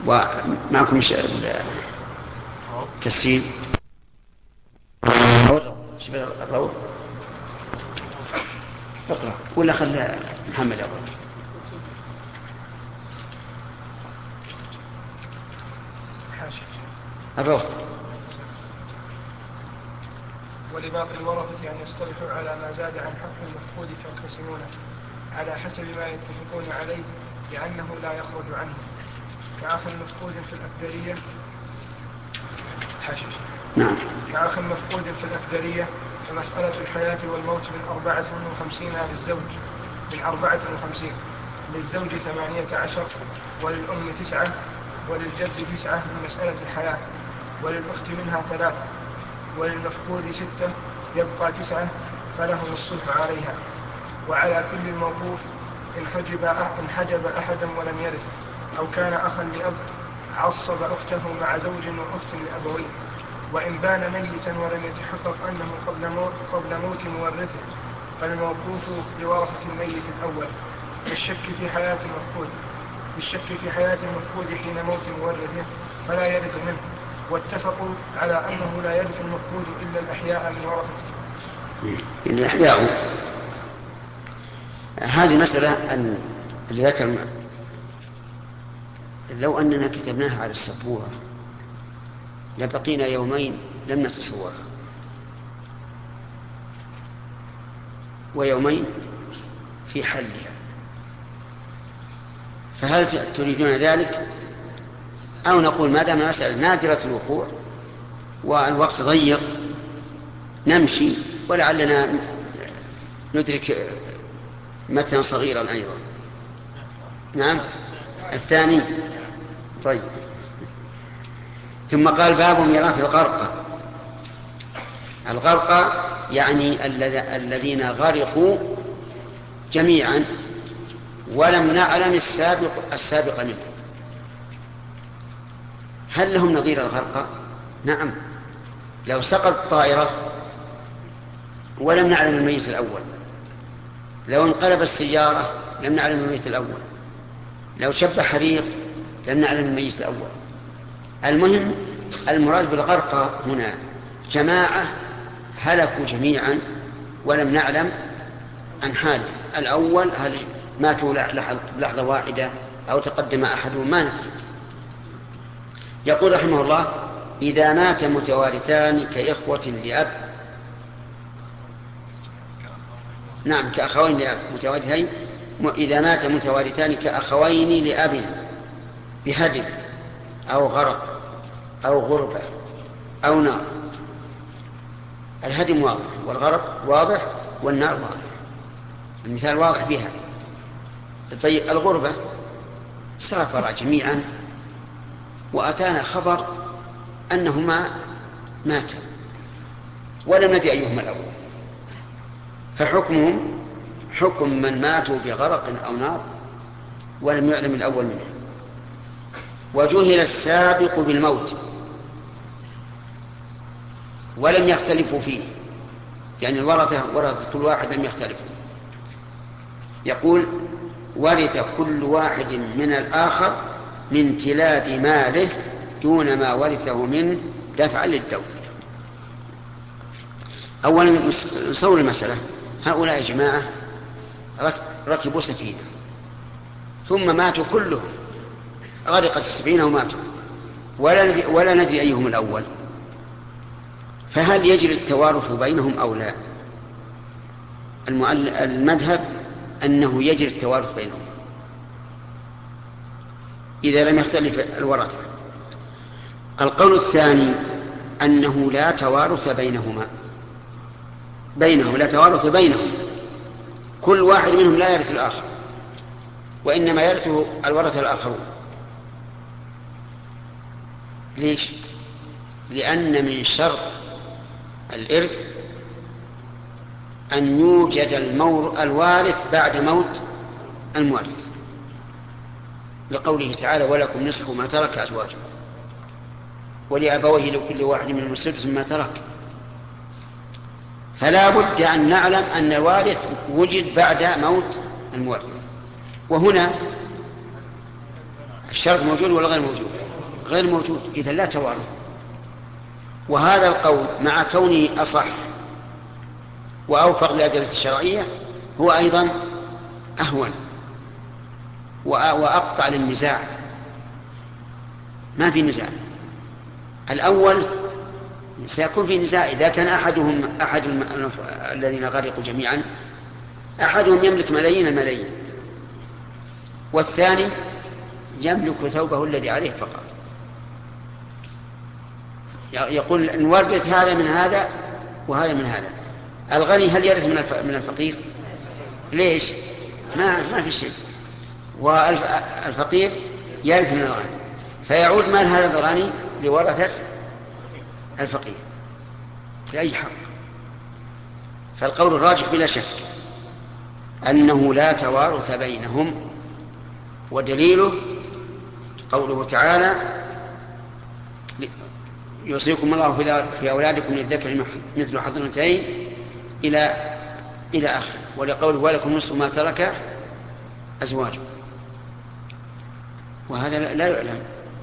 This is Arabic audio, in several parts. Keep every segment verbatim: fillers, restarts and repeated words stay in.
ومعكم التسجيل الروض اقرأ ولا خلى محمد أول الروض. ولباقي الورثة أن يصطلحوا على ما زاد عن حق المفقود فيقتسمونه على حسب ما يتفقون عليه لأنه لا يخرج عنه، كأخ مفقود في الأكدرية حشش نعم. كأخ مفقود في الأكدرية فمسألة الحياة والموت من أربعة وخمسين للزوج من أربعة وخمسين للزوج ثمانية عشر وللأم تسعة وللجد تسعة من مسألة الحياة وللأخت منها ثلاثة وللمفقود ستة يبقى تسعة فلهم الصلح عليها. وعلى كل الموقوف إن حجب, إن حجب أحدا ولم يرث أو كان أخا لأب عصب أخته مع زوج وأخت لأبوين، وإن بان ميتا ولم يتحقق أنه قبل موت, قبل موت مورثه فالموقوف لورثة الميت الأول بالشك في حياة المفقود بالشك في حياة المفقود حين موت مورثه فلا يرث منه، واتفقوا على أنه لا يرث المفقود إلا الأحياء من ورثته. الأحياء هذه مسألة أن اللي ذكر لو أننا كتبناها على السبورة لبقينا يومين لم نتصورها ويومين في حلها، فهل تريدون ذلك أو نقول ما دام المسألة نادرة الوقوع والوقت ضيق نمشي ولعلنا ندرك متنا صغيرا أيضا. نعم الثاني. طيب ثم قال باب ميراث الغرقى. الغرقى يعني الذين غرقوا جميعا ولم نعلم السابق السابق منه. هل لهم نظير الغرقى؟ نعم، لو سقط طائرة ولم نعلم الميت الأول، لو انقلب السيارة لم نعلم الميت الأول، لو شب حريق لم نعلم الميت الأول. المهم المراد بالغرقى هنا جماعة هلكوا جميعا ولم نعلم عن حاله الأول، هل ماتوا لحظة واحدة أو تقدم أحدهم ما ندري. يقول رحمه الله إذا مات متوارثان كإخوة لأب، نعم كأخوين لأب متوارثين، إذا مات متوارثان كأخوين لأب بهدم أو غرق أو غربة أو نار. الهدم واضح والغرق واضح والنار واضح، المثال واضح بها. طيب الغربة سافر جميعا وأتانا خبر أنهما ماتا ولم ندري أيهما الأول، فحكمهم حكم من ماتوا بغرق أو نار ولم يعلم الأول منه. وجهل السابق بالموت ولم يختلفوا فيه، يعني الورثة ورثة كل واحد لم يختلفوا. يقول ورث كل واحد من الآخر من تلاد ماله دون ما ورثه منه دفعا للدول. أولا نصور المسألة، هؤلاء يا جماعة ركبوا سفينة ثم ماتوا كلهم، غرقت السفينة وماتوا ولا, ولا ندري أيهم الأول، فهل يجري التوارث بينهم أو لا؟ المذهب أنه يجري التوارث بينهم إذا لم يختلف الورثة. القول الثاني أنه لا توارث بينهما بينهم لا توارث بينهم، كل واحد منهم لا يرث الآخر وإنما يرثه الورثة الآخرون. ليش؟ لأن من شرط الإرث أن يوجد المور الوارث بعد موت المورث، لقوله تعالى ولكم نصف ما ترك أزواجكم ولأبويه لكل واحد من السدس ما ترك. فلا بد أن نعلم أن الوارث وجد بعد موت المورث. وهنا الشرط موجود ولا غير موجود؟ غير موجود، إذا لا توارث. وهذا القول مع كونه أصح وأوفق للأدلة الشرعية هو أيضا أهون وأقطع للنزاع. ما في نزاع. الأول سيكون في نزاع إذا كان أحدهم أحد الذين غرقوا جميعا أحدهم يملك ملايين الملايين والثاني يملك ثوبه الذي عليه فقط. يقول نورث هذا من هذا وهذا من هذا. الغني هل يرث من الفقير؟ ليش؟ ما ما في شيء. والفقير يرث من الغني، فيعود مال هذا الغني لورثة الفقير بأي حق. فالقول الراجح بلا شك أنه لا توارث بينهم، ودليله قوله تعالى يوصيكم الله في أولادكم للذكر مثل حظ الأنثيين إلى إلى آخره، ولقوله ولكم نصف ما ترك أزواجكم. وهذا لا يعلم،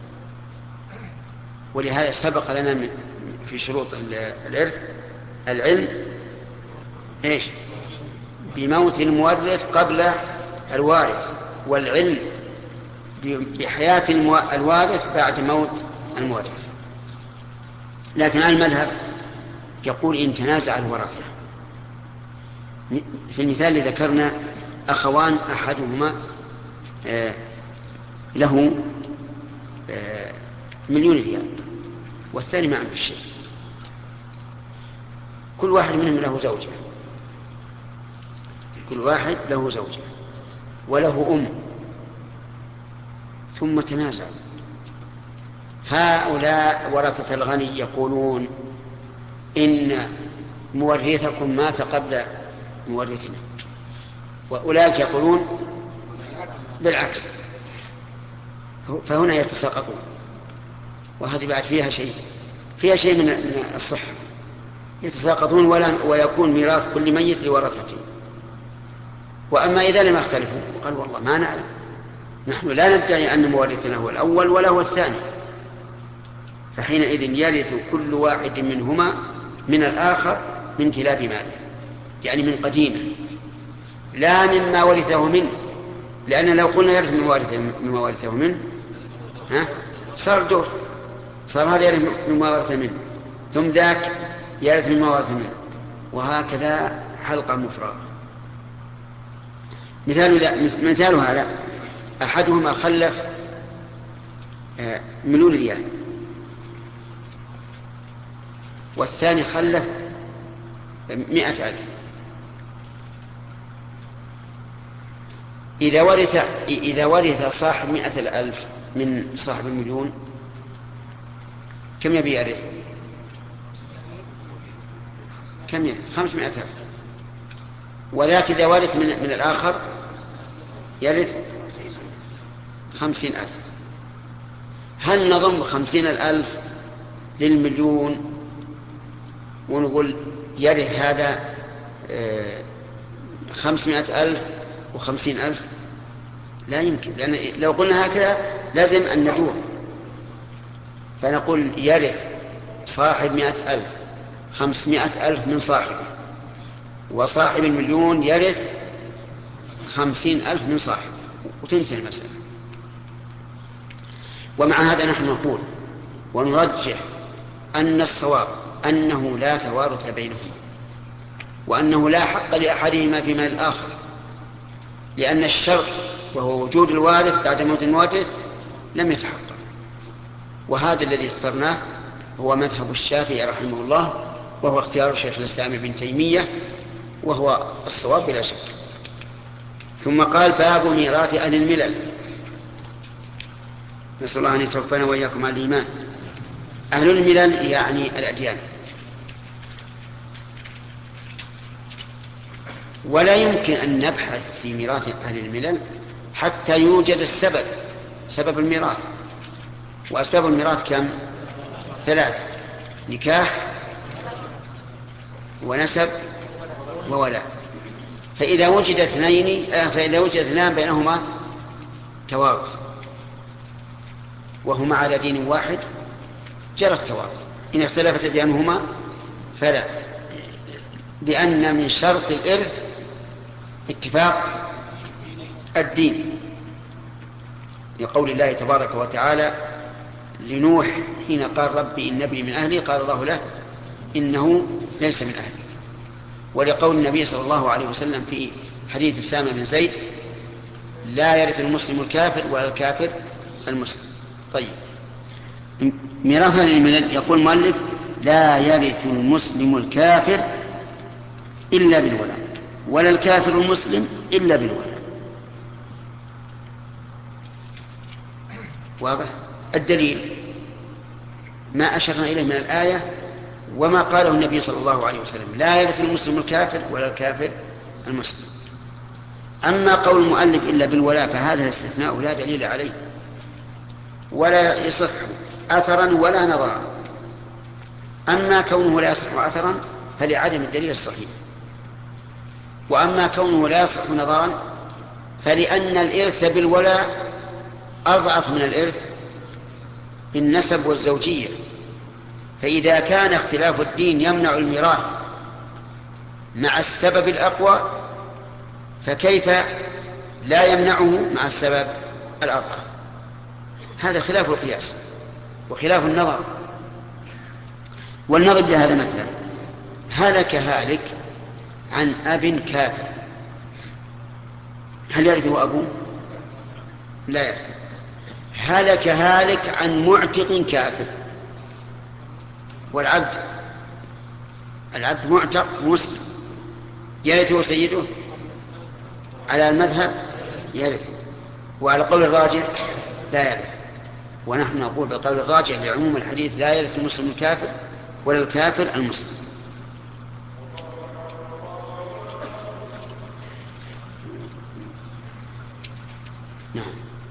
ولهذا سبق لنا من في شروط الإرث العلم إيش؟ بموت المورث قبل الوارث، والعلم بحياة الوارث بعد موت المورث. لكن المذهب يقول إن تنازع الورثة. في المثال اللي ذكرنا أخوان أحدهما له مليون ريال والثاني ما عنده شيء، كل واحد منهم له زوجة، كل واحد له زوجة وله أم، ثم تنازع. هؤلاء ورثة الغني يقولون إن مورثكم مات قبل مورثنا، وأولئك يقولون بالعكس، فهنا يتساقطون. وهذه بعد فيها شيء فيها شيء من الصحة، يتساقطون ويكون ميراث كل ميت لورثته. وأما إذا لم يختلفوا قال والله ما نعلم، نحن لا ندعي أن مورثنا هو الأول ولا هو الثاني، فحينئذ يرث كل واحد منهما من الآخر من تلاد ماله، يعني من قديمه لا مما ورثه منه، لأن لو قلنا يرث مما ورثه منه ها صار دور، صار هذا يرث مما ورث منه ثم ذاك يرث مما ورث منه، وهكذا حلقة مفرغة. مثال مثال هذا أحدهما خلف مليون ريال والثاني خلف مئة ألف. إذا ورث إذا ورث صاحب مئة الألف من صاحب المليون كم يبي يرث؟ كم يرث؟ خمسمائة ألف. وذاك إذا ورث من, من الآخر يرث خمسين ألف. هل نضم خمسين الألف للمليون ونقول يرث هذا خمسمائة ألف وخمسين ألف؟ لا يمكن، لأن لو قلنا هكذا لازم أن ندور، فنقول يرث صاحب مائة ألف خمسمائة ألف من صاحبه، وصاحب المليون يرث خمسين ألف من صاحبه، وتنتهي المسألة. ومع هذا نحن نقول ونرجح أن الصواب أنه لا توارث بينهما، وأنه لا حق لأحدهما في مال الآخر، لأن الشرط وهو وجود الوارث بعد موت المورث لم يتحقق. وهذا الذي اخترناه هو مذهب الشافعي رحمه الله، وهو اختيار شيخ الإسلام ابن تيمية، وهو الصواب بلا شك. ثم قال باب ميراث أهل الملل. نسأل الله أن يتوفنا وإياكم على الإيمان. أهل الملل يعني الأديان. ولا يمكن أن نبحث في ميراث أهل الملل حتى يوجد السبب، سبب الميراث. وأسباب الميراث كم؟ ثلاث: نكاح ونسب وولاء. فإذا وجد اثنين فإذا وجد اثنان بينهما توارث وهما على دين واحد جرى التوارث. إن اختلفت أديانهما فلا، لأن من شرط الإرث اتفاق الدين، لقول الله تبارك وتعالى لنوح حين قال ربي إن ابني من أهلي قال الله له إنه ليس من أهلي، ولقول النبي صلى الله عليه وسلم في حديث أسامة بن زيد لا يرث المسلم الكافر ولا الكافر المسلم. طيب، ميراث الميلاد يقول المؤلف لا يرث المسلم الكافر إلا بالولاء ولا الكافر المسلم إلا بالولاء. واضح؟ الدليل ما أشرنا إليه من الآية وما قاله النبي صلى الله عليه وسلم لا يرث المسلم الكافر ولا الكافر المسلم. أما قول المؤلف إلا بالولاء فهذا الاستثناء لا دليل عليه ولا يصح أثرا ولا نظرا. أما كونه لا يصح أثرا فلعدم الدليل الصحيح، وأما كونه لا يصح نظرا فلأن الإرث بالولاء أضعف من الإرث بالنسب والزوجية. فإذا كان اختلاف الدين يمنع الميراث مع السبب الأقوى فكيف لا يمنعه مع السبب الأضعف؟ هذا خلاف القياس وخلاف النظر. والنظر لهذا مثلا هلك هالك عن أب كافر، هل يرثه أبوه؟ لا يرثه. هلك هالك عن معتق كافر، والعبد العبد معتق مسلم يرثه سيده؟ على المذهب يرثه، وعلى قول الراجح لا يرث. ونحن نقول بالقول الراجح لعموم الحديث لا يرث المسلم الكافر ولا الكافر المسلم. نعم.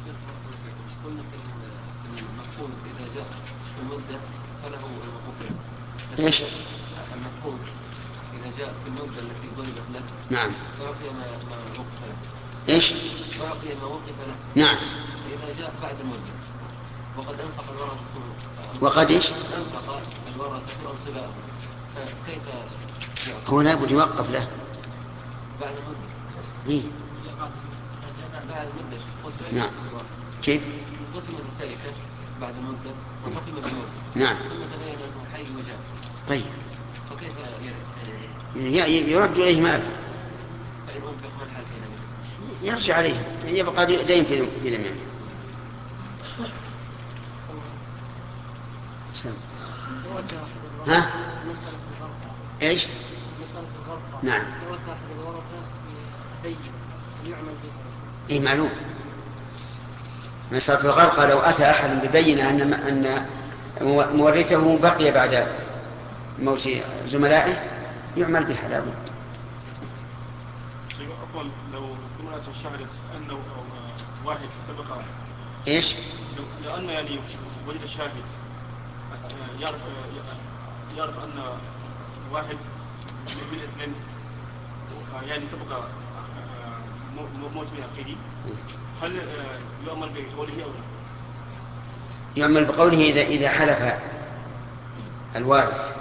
ايش؟ المفقود إذا جاء في المدة التي ضربت له نعم فأعطي ما ما وقف له. ايش؟ فأعطي ما وقف له. نعم. إذا جاء بعد المدة وقد أنفق الورثة وقد ايش؟ أنفق الورثة أنصباءه فكيف يعطي؟ هو لا بد يوقف له بعد المدة. إيه؟ بعد المدة قسمت. نعم. كيف؟ قسمت التركة بعد المدة وحكم بالمدة. نعم. ثم تبين أنه حي وجاء. طيب. فكيف يرد؟ يرد إليه ماله. فإن أنفق ما الحال فينا؟ يرجع عليه، يبقى دين في في ذمته. ها؟ مسألة الغرفة. ايش؟ مسألة الغرفة. نعم. ورث أحد الورثة ببين يعمل به. اي معلوم. مسألة الغرقة لو أتى أحد ببينة أن أن مورثه بقي بعد موت زملائه يعمل بها لا بد. عفوا لو امرأة شهدت أنه واحد سبق ايش؟ لأن يعني وجد شاهد يعرف يعرف أن واحد من الاثنين يعني سبق موت من أخيه، هل يؤمر بقوله أو لا؟ يعمل بقوله إذا إذا حلف الوارث،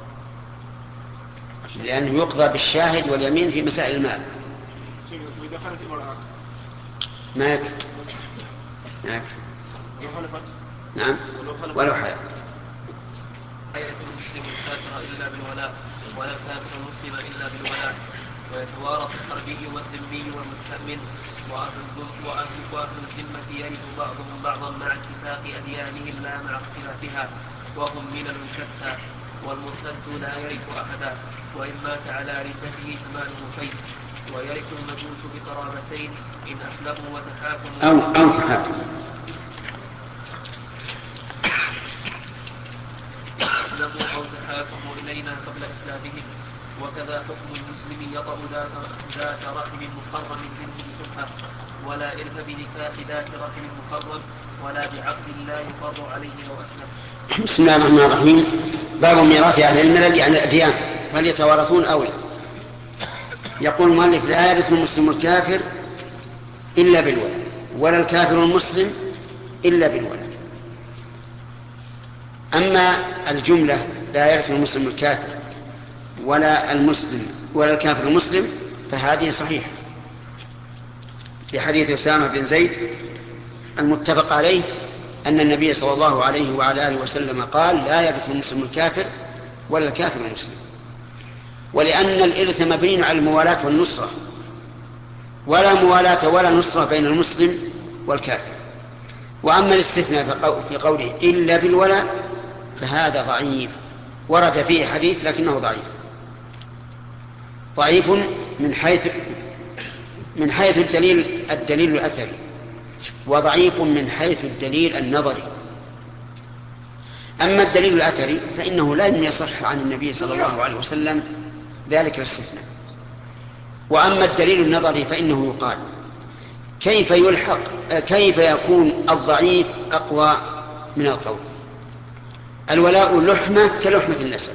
لأنه يقضى بالشاهد واليمين في مسائل المال. وإذا كانت امرأة ما يكفي. ما يكفي. لو حلفت؟ نعم. ولو حلفت. لا يرث المسلم الكافر إلا بالولاء ولا الكافر المسلم إلا بالولاء، ويتوارث الحربي والذمي والمستأمن وأهل الذمة يرث بعضهم بعضا مع اتفاق أديانهم لا مع اختلافها، وهم ملل شتى. والمرتد لا يرث أحدا، وإن مات على ردته فماله فيه. ويرث المجوس بقرابتين إن أسلموا وتحاكموا أو أو تحاكموا أسلموا أو تحاكموا إلينا قبل إسلامهم. وكذا حكم المسلم يطأ ذات رحم محرم منه بسبحة، ولا إرث بنكاح ذات رحم محرم ولا بعقد لا يقر عليه لو أسلم. بسم الله الرحمن الرحيم. باب ميراث أهل الملل عن الأديان، هل يتوارثون أو لا؟ يقول المؤلف لا يرث المسلم الكافر إلا بالولاء ولا الكافر المسلم إلا بالولاء. أما الجملة لا يرث المسلم الكافر ولا المسلم ولا الكافر المسلم فهذه صحيحة، لحديث أسامة بن زيد المتفق عليه أن النبي صلى الله عليه وعلى آله وسلم قال لا يرث المسلم الكافر ولا الكافر المسلم. ولأن الإرث مبني على الموالاة والنصرة، ولا موالاة ولا نصرة بين المسلم والكافر. وأما الاستثناء في قوله إلا بالولاء فهذا ضعيف، ورد فيه حديث لكنه ضعيف ضعيف من حيث من حيث الدليل الدليل الأثري، وضعيف من حيث الدليل النظري. أما الدليل الأثري فإنه لم يصح عن النبي صلى الله عليه وسلم ذلك الاستثناء. وأما الدليل النظري فإنه يقال كيف يلحق كيف يكون الضعيف أقوى من القوي؟ الولاء لحمة كلحمة النسب،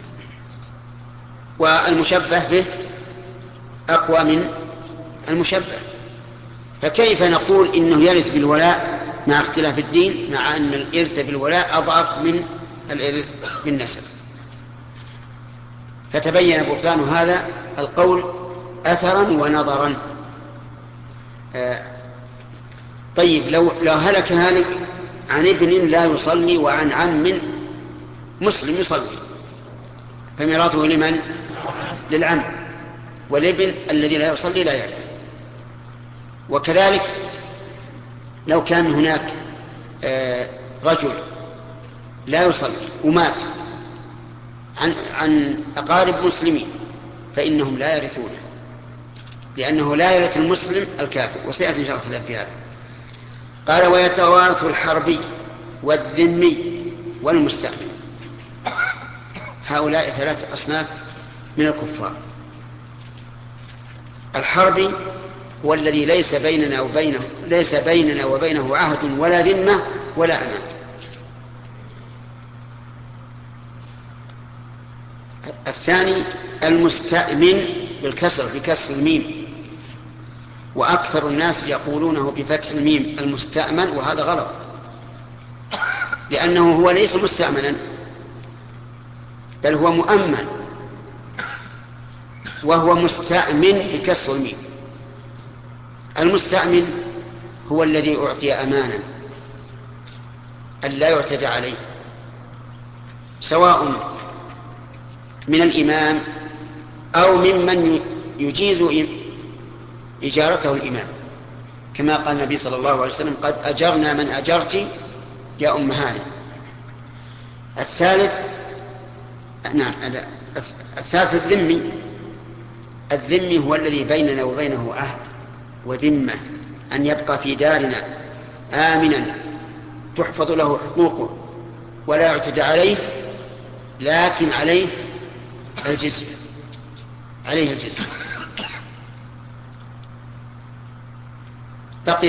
والمشبه به أقوى من المشبه، فكيف نقول إنه يرث بالولاء مع اختلاف الدين مع أن الإرث بالولاء أضعف من الإرث بالنسب؟ فتبين بطلان هذا القول أثرا ونظرا. آه طيب لو, لو هلك هالك عن ابن لا يصلي وعن عم مسلم يصلي فميراثه لمن؟ للعم، والابن الذي لا يصلي لا يرث. وكذلك لو كان هناك آه رجل لا يصلي ومات عن, عن أقارب مسلمين فإنهم لا يرثونه، لأنه لا يرث المسلم الكافر، وسيأتي إن شاء الله في هذا. قال ويتوارث الحربي والذمي والمستأمن. هؤلاء ثلاثة أصناف من الكفار. الحربي هو الذي ليس بيننا وبينه ليس بيننا وبينه عهد ولا ذمة ولا أمان. الثاني المستأمن بالكسر بكسر الميم، وأكثر الناس يقولونه بفتح الميم المستأمن، وهذا غلط، لأنه هو ليس مستأمنا بل هو مؤمن، وهو مستأمن بكسر الميم. المستأمن هو الذي أعطي أمانا أن لا يعتدى عليه، سواء من الإمام أو ممن يجيز إجارته الإمام، كما قال النبي صلى الله عليه وسلم قد أجرنا من أجرت يا أم هانئ. الثالث نعم الثالث الذمي. الذمي هو الذي بيننا وبينه عهد وذمة أن يبقى في دارنا آمنا تحفظ له حقوقه ولا يعتدى عليه، لكن عليه الجزية عليه الجزية. بقي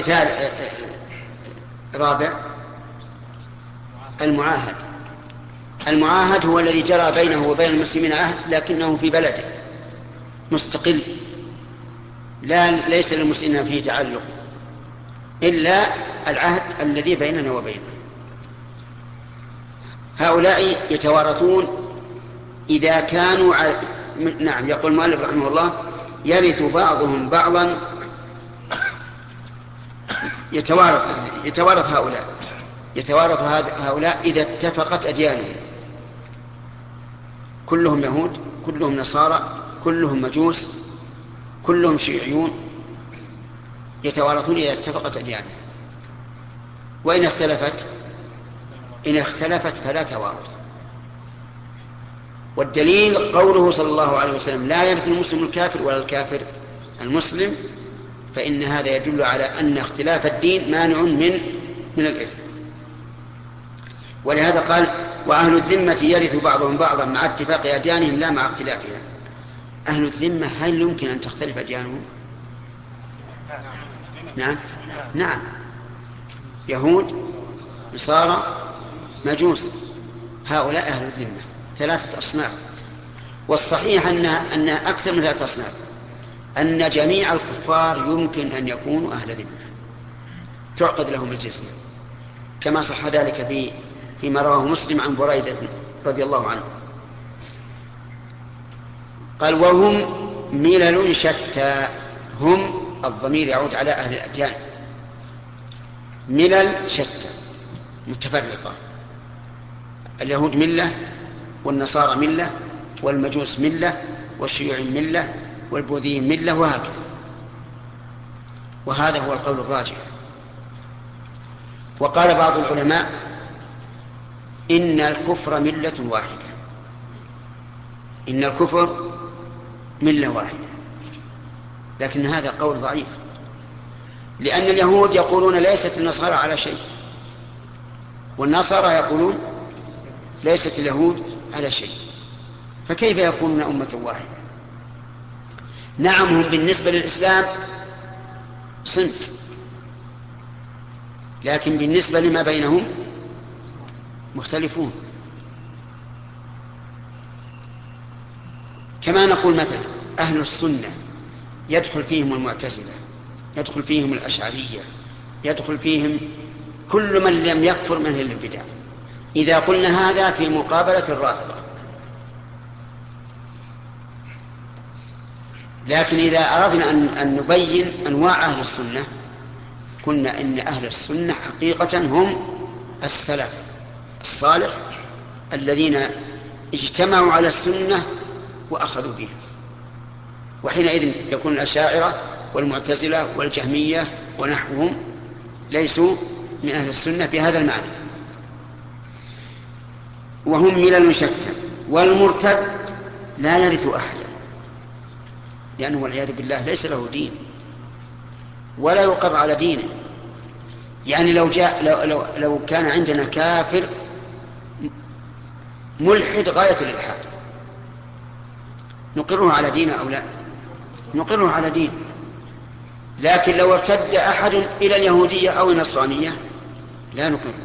رابع المعاهد. المعاهد هو الذي جرى بينه وبين المسلمين عهد لكنه في بلده مستقل، لا ليس للمسلمين فيه تعلق إلا العهد الذي بيننا وبينه. هؤلاء يتوارثون إذا كانوا ع... نعم. يقول المؤلف رحمه الله يرث بعضهم بعضا. يتوارث يتوارث هؤلاء يتوارث هؤلاء إذا اتفقت أديانهم، كلهم يهود، كلهم نصارى، كلهم مجوس، كلهم شيعيون، يتوارثون إذا اتفقت أديانهم. وإن اختلفت إن اختلفت فلا توارث. والدليل قوله صلى الله عليه وسلم لا يرث المسلم الكافر ولا الكافر المسلم، فإن هذا يدل على أن اختلاف الدين مانع من من الإرث. ولهذا قال وأهل الذمة يرث بعضهم بعضا مع اتفاق أديانهم لا مع اختلافها. أهل الذمة هل يمكن أن تختلف أديانهم؟ نعم نعم يهود، نصارى، مجوس، هؤلاء أهل الذمة ثلاثة أصناف. والصحيح أنها, أنها أكثر من ثلاثة أصناف، أن جميع الكفار يمكن أن يكونوا أهل ذمة تعقد لهم الجزية، كما صح ذلك في فيما رواه مسلم عن بريدة رضي الله عنه قال وهم ملل شتى. هم الضمير يعود على أهل الأديان. ملل شتى متفرقة، اليهود ملة والنصارى ملة والمجوس ملة والشيوعي ملة والبوذيين ملة وهكذا. وهذا هو القول الراجح. وقال بعض العلماء إن الكفر ملة واحدة. إن الكفر ملة واحدة، لكن هذا قول ضعيف، لأن اليهود يقولون ليست النصارى على شيء، والنصارى يقولون ليست اليهود على شيء، فكيف يكونون أمة واحدة؟ نعم هم بالنسبة للإسلام صنف، لكن بالنسبة لما بينهم مختلفون. كما نقول مثلا أهل السنة يدخل فيهم المعتزلة، يدخل فيهم الأشعرية، يدخل فيهم كل من لم يكفر من أهل البدع، إذا قلنا هذا في مقابلة الرافضة. لكن إذا أردنا أن نبين أنواع أهل السنة قلنا إن أهل السنة حقيقة هم السلف الصالح الذين اجتمعوا على السنة وأخذوا بها. وحينئذ يكون الأشاعرة والمعتزلة والجهمية ونحوهم ليسوا من أهل السنة في هذا المعنى. وهم ملل شتى. والمرتد لا يرث أحدا، لأنه والعياذ بالله ليس له دين ولا يقر على دينه. يعني لو جاء لو, لو, لو كان عندنا كافر ملحد غاية الإلحاد نقره على دينه أو لا؟ نقره على دينه. لكن لو ارتد أحد إلى اليهودية أو النصرانية لا نقره،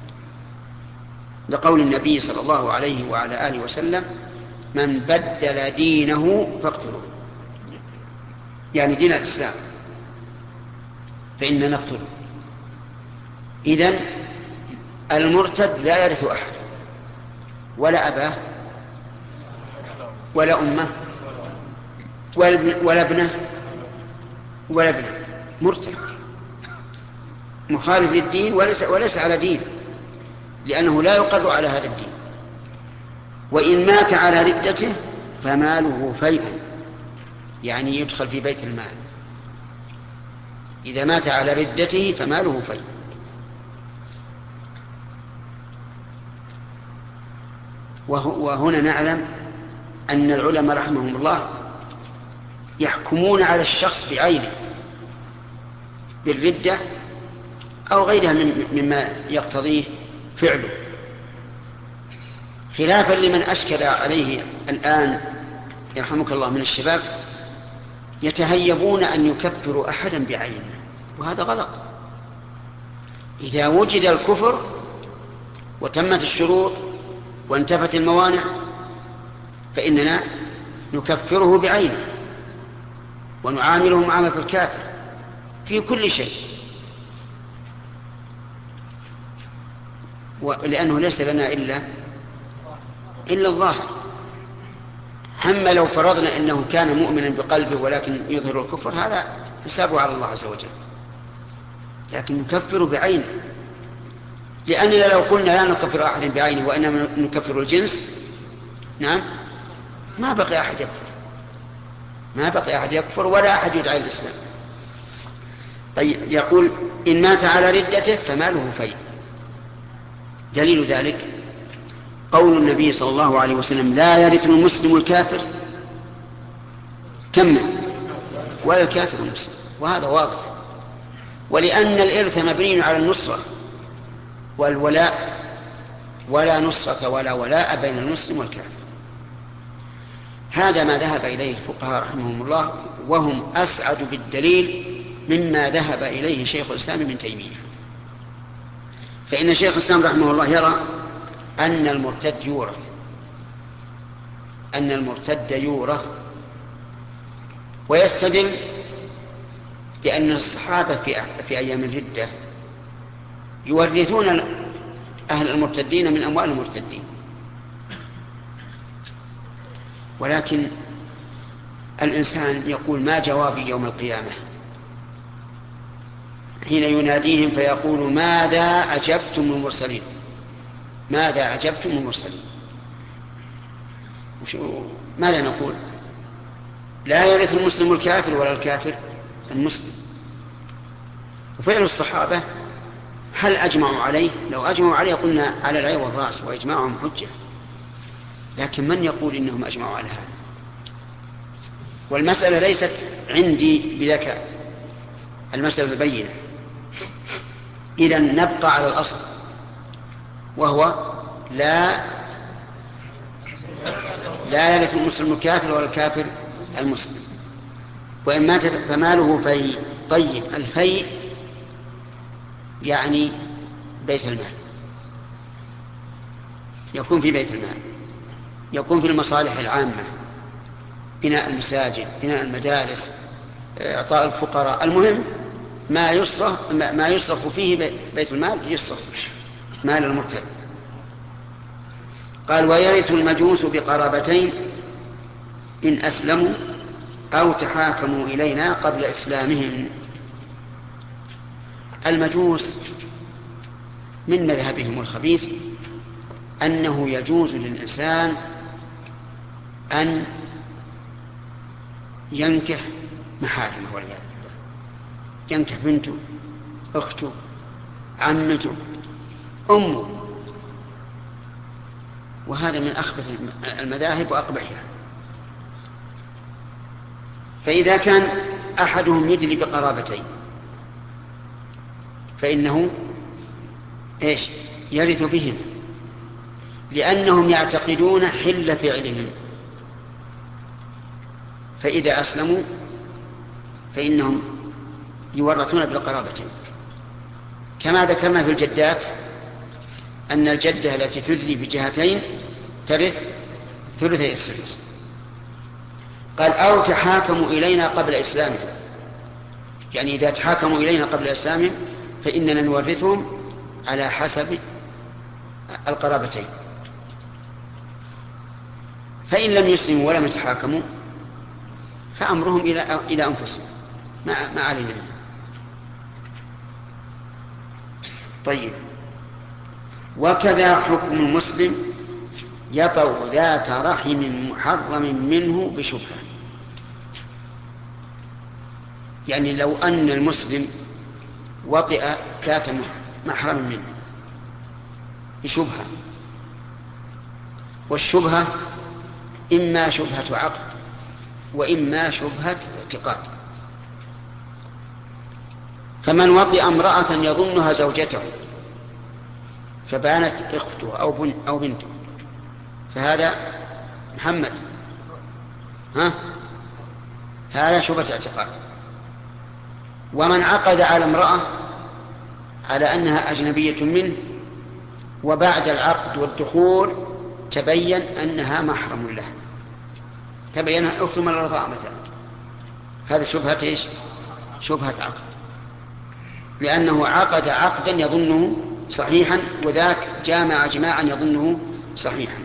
لقول النبي صلى الله عليه وعلى آله وسلم من بدل دينه فاقتلوه، يعني دين الإسلام فإننا نقتله. إذن المرتد لا يرث أحد، ولا أباه ولا أمه ولا ابنه ولا ابنه، مرتد مخالف للدين وليس, وليس على دين، لأنه لا يقر على هذا الدين. وإن مات على ردته فماله فيء، يعني يدخل في بيت المال. إذا مات على ردته فماله فيء. وهنا نعلم أن العلماء رحمهم الله يحكمون على الشخص بعينه بالردة أو غيرها مما يقتضيه فعله، خلافا لمن أشكل عليه الآن يرحمك الله من الشباب يتهيبون أن يكفروا أحدا بعينه، وهذا غلط. إذا وجد الكفر وتمت الشروط وانتفت الموانع فإننا نكفره بعينه ونعامله معاملة الكافر في كل شيء، لأنه ليس لنا إلا إلا الظاهر. أما لو فرضنا أنه كان مؤمنا بقلبه ولكن يظهر الكفر هذا حسابه على الله عز وجل، لكن نكفر بعينه، لأننا لو قلنا لا نكفر أحد بعينه وإنما نكفر الجنس نعم ما بقي أحد يكفر، ما بقي أحد يكفر ولا أحد يدعي الإسلام. طيب يقول إن مات على ردته فماله فيء. دليل ذلك قول النبي صلى الله عليه وسلم لا يرث المسلم الكافر كم ولا الكافر المسلم، وهذا واضح. ولأن الإرث مبني على النصرة والولاء، ولا نصرة ولا ولاء بين المسلم والكافر. هذا ما ذهب إليه الفقهاء رحمهم الله، وهم أسعد بالدليل مما ذهب إليه شيخ الإسلام ابن تيمية. فإن شيخ الإسلام رحمه الله يرى أن المرتد يورث، أن المرتد يورث ويستدل بأن الصحابة في في أيام الردة يورثون أهل المرتدين من أموال المرتدين. ولكن الإنسان يقول ما جوابي يوم القيامة حين يناديهم فيقول ماذا أجبتم المرسلين؟ ماذا أجبتم المرسلين؟ ماذا نقول؟ لا يرث المسلم الكافر ولا الكافر المسلم. وفعل الصحابة هل أجمعوا عليه؟ لو أجمعوا عليه قلنا على العين والرأس وإجماعهم حجة، لكن من يقول إنهم أجمعوا على هذا؟ والمسألة ليست عندي بذاك المسألة البينة. إذن نبقى على الأصل وهو لا لا يرث المسلم الكافر ولا الكافر المسلم. وإن مات فماله في. طيب الفيء يعني بيت المال، يكون في بيت المال، يكون في المصالح العامة، بناء المساجد، بناء المدارس، إعطاء الفقراء، المهم ما يصرف ما يصرف فيه بيت المال يصرف مال المرتد. قال ويرث المجوس بقرابتين إن أسلموا أو تحاكموا إلينا قبل إسلامهم. المجوس من مذهبهم الخبيث أنه يجوز للإنسان أن ينكح محارمه والعياذ بالله، ينكح بنته، أخته، عمته، أمه، وهذا من أخبث المذاهب وأقبحها. فإذا كان أحدهم يدلي بقرابتين فإنه إيش؟ يرث بهم، لأنهم يعتقدون حل فعلهم، فإذا أسلموا فإنهم يورثون بالقرابتين. كما ذكرنا في الجدات أن الجدة التي تدلي بجهتين ترث ثلثي السدس. قال أو تحاكموا إلينا قبل إسلامهم، يعني إذا تحاكموا إلينا قبل إسلامهم فإننا نورثهم على حسب القرابتين. فإن لم يسلموا ولم يتحاكموا فأمرهم إلى إلى أنفسهم، ما ما علينا منه. طيب وكذا حكم المسلم يطأ ذات رحم محرم منه بشبهة. يعني لو أن المسلم وطئ ذات محرم منه بشبهة، والشبهة إما شبهة عقد وإما شبهة اعتقاد. فمن وطئ امرأة يظنها زوجته فبانت اخته أو, بن أو بنته فهذا محمد ها هذا شبهة اعتقاد. ومن عقد على امرأة على أنها أجنبية منه وبعد العقد والدخول تبين أنها محرم له، تبين أخته من الرضاعة مثلا، هذا شبهة إيش؟ شبهة عقد، لأنه عقد عقدا يظنه صحيحا وذاك جامع جماعا يظنه صحيحا.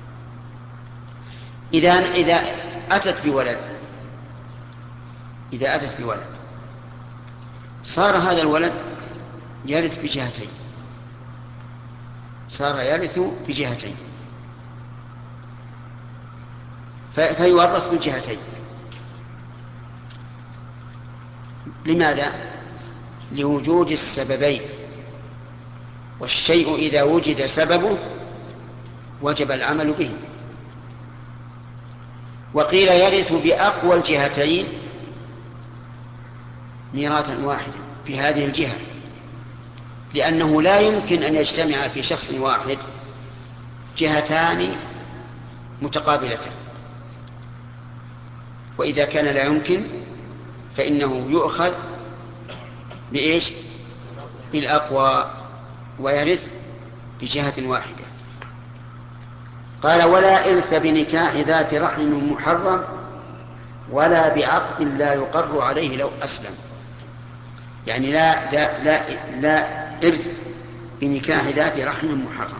إذا إذا أتت بولد إذا أتت بولد صار هذا الولد يرث بجهتين، صار يرث بجهتين فيورث بالجهتين. لماذا؟ لوجود السببين، والشيء إذا وجد سببه وجب العمل به. وقيل يرث بأقوى الجهتين ميراثا واحدا في هذه الجهة، لأنه لا يمكن أن يجتمع في شخص واحد جهتان متقابلتان، وإذا كان لا يمكن فإنه يؤخذ بإيش؟ بالأقوى ويرث بجهة واحدة. قال ولا إرث بنكاح ذات رحم محرم ولا بعقد لا يقر عليه لو أسلم. يعني لا لا لا, لا إرث بنكاح ذات رحم محرم.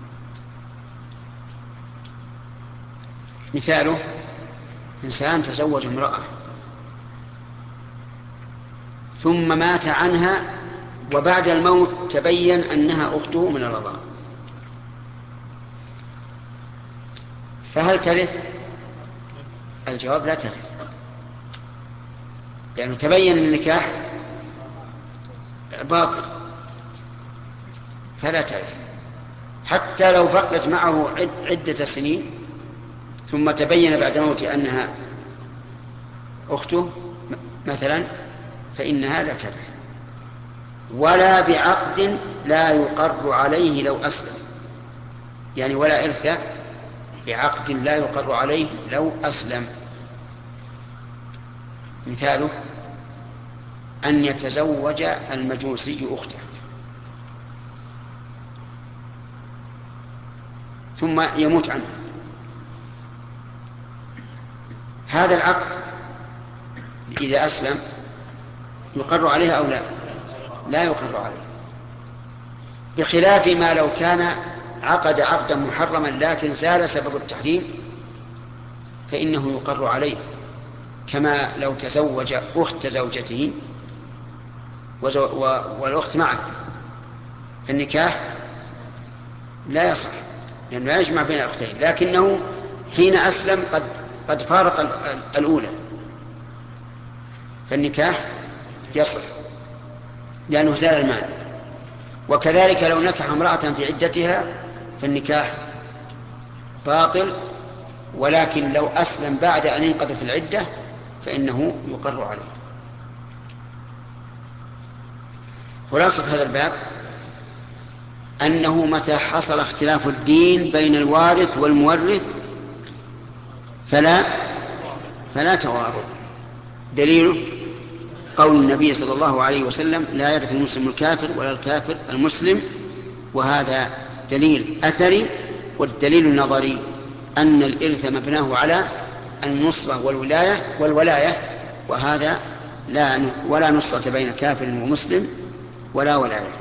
مثاله: إنسان تزوج امرأة ثم مات عنها وبعد الموت تبين أنها أخته من الرضاعة، فهل ترث؟ الجواب: لا ترث، لأنه تبين النكاح باطل فلا ترث، حتى لو بقيت معه عدة سنين ثم تبين بعد موته أنها أخته مثلا فإنها لا ترث. ولا بعقد لا يقر عليه لو أسلم، يعني ولا إرث بعقد لا يقر عليه لو أسلم. مثاله: أن يتزوج المجوسي أخته ثم يموت عنه، هذا العقد إذا أسلم يقر عليه أو لا؟ لا يقر عليه، بخلاف ما لو كان عقد عقدا محرما لكن زال سبب التحريم فإنه يقر عليه، كما لو تزوج أخت زوجته والأخت معه فالنكاح لا يصح لأنه لا يجمع بين الأختين، لكنه حين أسلم قد قد فارق الأولى فالنكاح يصح لأنه زال المانع. وكذلك لو نكح امرأة في عدتها فالنكاح باطل، ولكن لو أسلم بعد أن انقضت العدة فإنه يقر عليه. خلاصة هذا الباب أنه متى حصل اختلاف الدين بين الوارث والمورث فلا فلا توارث. دليله قول النبي صلى الله عليه وسلم: لا يرث المسلم الكافر ولا الكافر المسلم، وهذا دليل أثري. والدليل النظري أن الإرث مبناه على النصرة والولاية والولاية وهذا لا ولا نصرة بين كافر ومسلم ولا ولاية.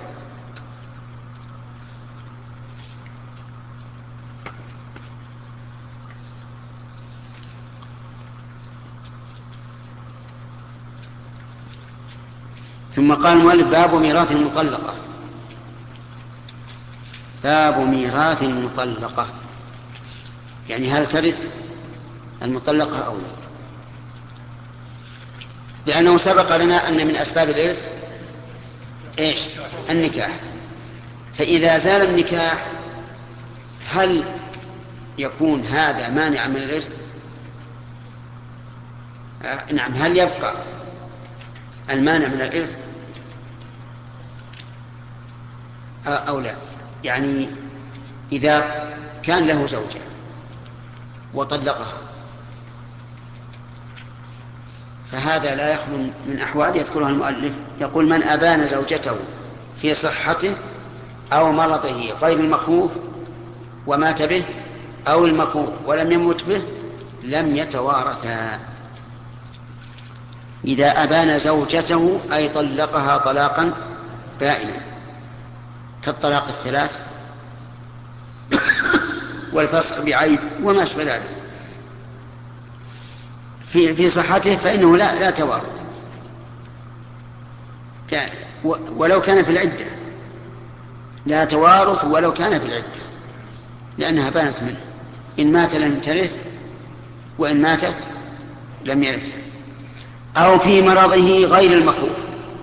ثم قال المؤلف: باب ميراث المطلقة. باب ميراث المطلقة يعني هل ترث المطلقة أو لا؟ لأنه سبق لنا أن من أسباب الإرث إيش؟ النكاح. فإذا زال النكاح هل يكون هذا مانع من الإرث؟ آه نعم. هل يبقى المانع من الإرث أو لا؟ يعني إذا كان له زوجة وطلقها فهذا لا يخلو من أحوال يذكرها المؤلف. يقول: من أبان زوجته في صحته أو مرضه غير المخوف ومات به، أو المخوف ولم يمت به، لم يتوارثا. إذا أبان زوجته أي طلقها طلاقا بائنا كالطلاق الثلاث والفسخ بعيب وما أشبه ذلك في في صحته فإنه لا لا توارث، يعني ولو كان في العدة لا توارث ولو كان في العدة، لأنها بانت منه. إن مات لم ترث وإن ماتت لم يرث. أو في مرضه غير المخوف.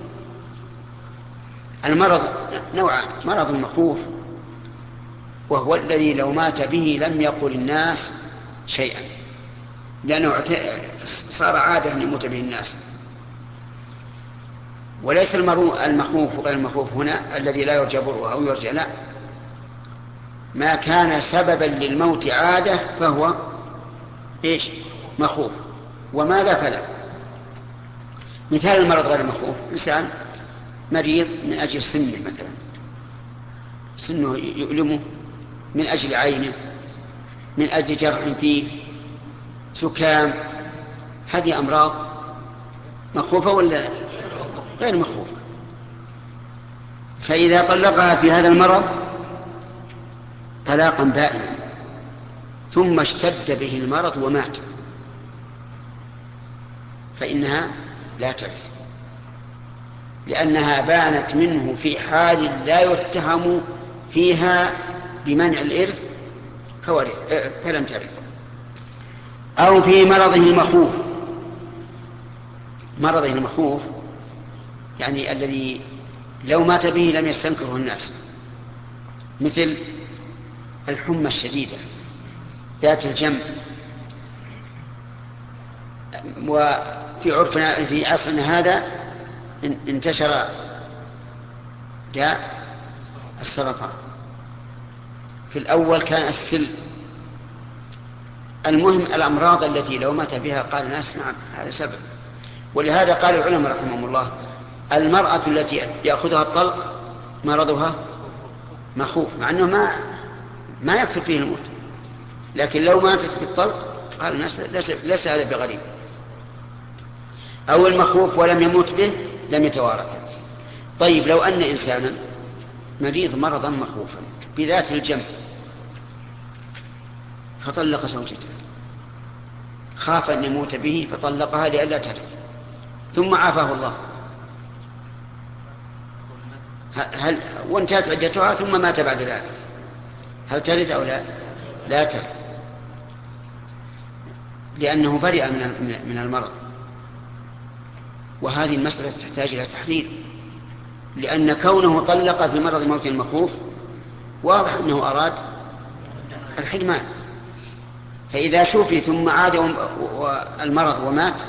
المرض نوعان: مرض المخوف وهو الذي لو مات به لم يقل الناس شيئا لأنه صار عادة أن يموت به الناس. وليس المخوف وغير المخوف هنا الذي لا يرجى بره أو يرجى، لا، ما كان سببا للموت عادة فهو إيش؟ مخوف. وماذا فلا؟ مثال المرض غير المخوف: إنسان مريض من أجل سنه مثلا، سنه يؤلمه، من أجل عينه، من أجل جرح فيه، سكام، هذه أمراض مخوفة ولا غير مخوفة؟ فإذا طلقها في هذا المرض طلاقا بائنا ثم اشتد به المرض ومات فإنها لا ترث، لأنها بانت منه في حال لا يتهم فيها بمنع الإرث فلم ترث. أو في مرضه المخوف، مرضه المخوف يعني الذي لو مات به لم يستنكره الناس، مثل الحمى الشديدة ذات الجنب. وفي عرفنا في عصرنا هذا انتشر داء السرطان، في الأول كان السل. المهم الأمراض التي لو مات فيها قال الناس نعم هذا سبب. ولهذا قال العلماء رحمهم الله المرأة التي يأخذها الطلق مرضها مخوف، مع أنه ما ما يكثر فيه الموت، لكن لو ماتت بالطلق قال الناس ليس, ليس هذا بغريب. أو المخوف ولم يموت به لم يتوارث. طيب لو أن إنسانا مريض مرضا مخوفا بذات الجنب فطلق زوجته، خاف أن يموت به فطلقها لئلا ترث، ثم عافاه الله، هل وانتهت عدتها ثم مات بعد ذلك، هل ترث أو لا؟ لا ترث، لأنه برئ من المرض. وهذه المسألة تحتاج إلى تحرير، لأن كونه طلق في مرض موت المخوف واضح أنه أراد الحرمان، فإذا شوفي ثم عاد المرض ومات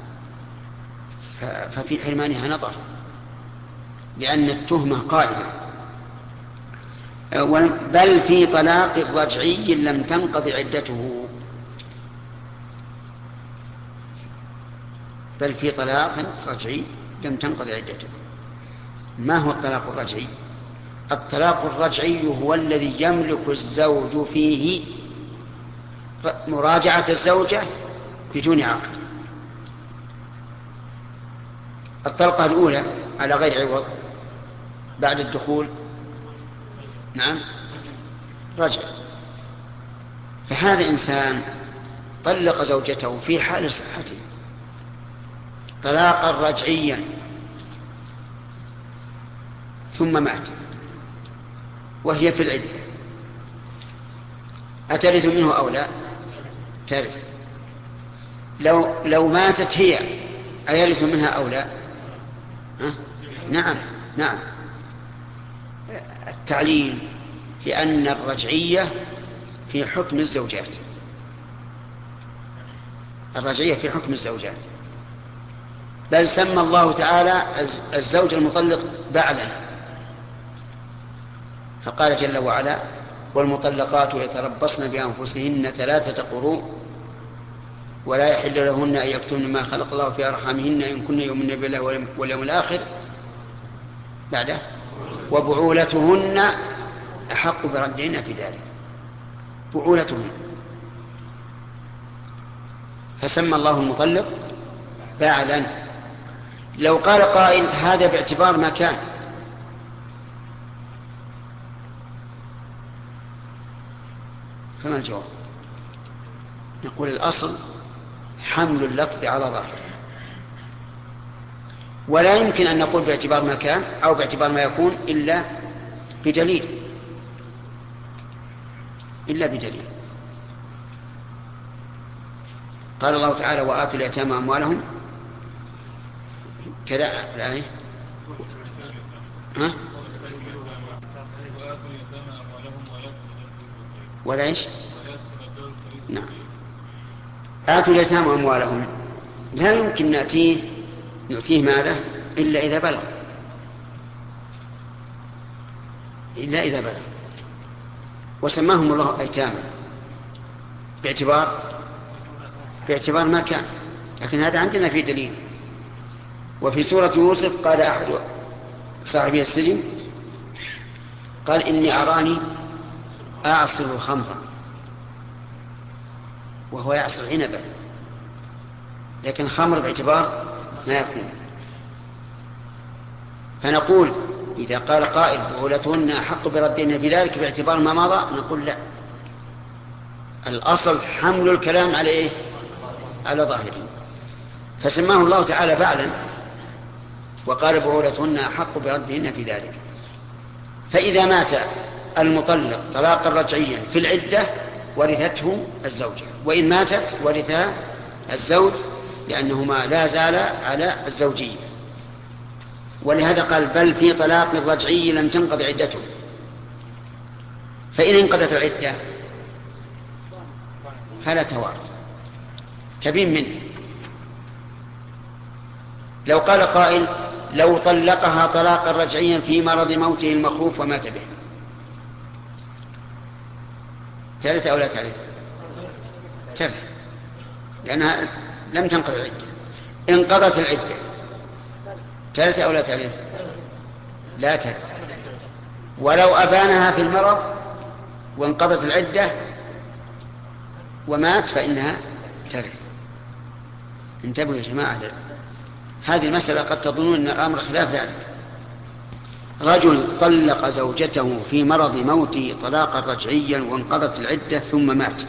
ففي حرمانها نظر، لأن التهمة قائمة. بل في طلاق رجعي لم تنقض عدته، بل في طلاق رجعي لم تنقض عدته. ما هو الطلاق الرجعي؟ الطلاق الرجعي هو الذي يملك الزوج فيه مراجعة الزوجة بدون عقد. الطلقة الأولى على غير عوض بعد الدخول نعم رجع. فهذا إنسان طلق زوجته في حال صحته طلاقا رجعيا ثم مات وهي في العدة، أترث منه أو لا؟ ترث. لو لو ماتت هي أيرث منها أو لا؟ أه؟ نعم نعم. التعليل لأن الرجعية في حكم الزوجات، الرجعية في حكم الزوجات، بل سمى الله تعالى الزوج المطلق بعلا، فقال جل وعلا والمطلقات يتربصن بأنفسهن ثلاثة قروء ولا يحل لهن أن يكتمن ما خلق الله في أرحامهن إن كن يؤمن بالله واليوم الآخر بعده وبعولتهن أحق بردهن في ذلك، بعولتهن. فسمى الله المطلق بعلا. لو قال قائل هذا باعتبار ما كان، فما الجواب؟ نقول الأصل حمل اللفظ على ظاهره، ولا يمكن أن نقول باعتبار ما كان أو باعتبار ما يكون إلا بدليل، إلا بدليل. قال الله تعالى وآتوا اليتامى أموالهم كذا في الآية ها؟ ولا إيش؟ نعم. آتوا اليتامى أموالهم لا يمكن نأتيه نؤتيه ماله إلا إذا بلغ، إلا إذا بلغ، وسماهم الله أيتاما باعتبار باعتبار ما كان، لكن هذا عندنا في دليل. وفي سورة يوسف قال أحد صاحبي السجن قال إني أراني أعصر خمرا وهو يعصر عنبا، لكن خمر باعتبار ما يكون. فنقول إذا قال قائل بعولتهن أحق بردهن بذلك باعتبار ما مضى، نقول لا، الأصل حمل الكلام على إيه؟ على ظاهره. فسماه الله تعالى بعلا وقال بعولتهن أحق بردهن في ذلك. فإذا مات المطلق طلاقا رجعيا في العدة ورثته الزوجة، وإن ماتت ورثها الزوج، لأنهما لا زالا على الزوجية. ولهذا قال بل في طلاق رجعي لم تنقض عدته. فإن انقضت العدة فلا توارث، تبين منه. لو قال قائل لو طلقها طلاقا رجعيا في مرض موته المخوف ومات به، ثالث أو لا ثالث؟ ثالث، لأنها لم تنقض العدة. انقضت العدة، ثالث أو لا ثالث؟ لا ثالث. ولو أبانها في المرض وانقضت العدة ومات فإنها ترث. انتبهوا يا جماعة، هذه المسألة قد تظنون أن الأمر خلاف ذلك. رجل طلق زوجته في مرض موته طلاقا رجعيا وانقضت العدة ثم مات،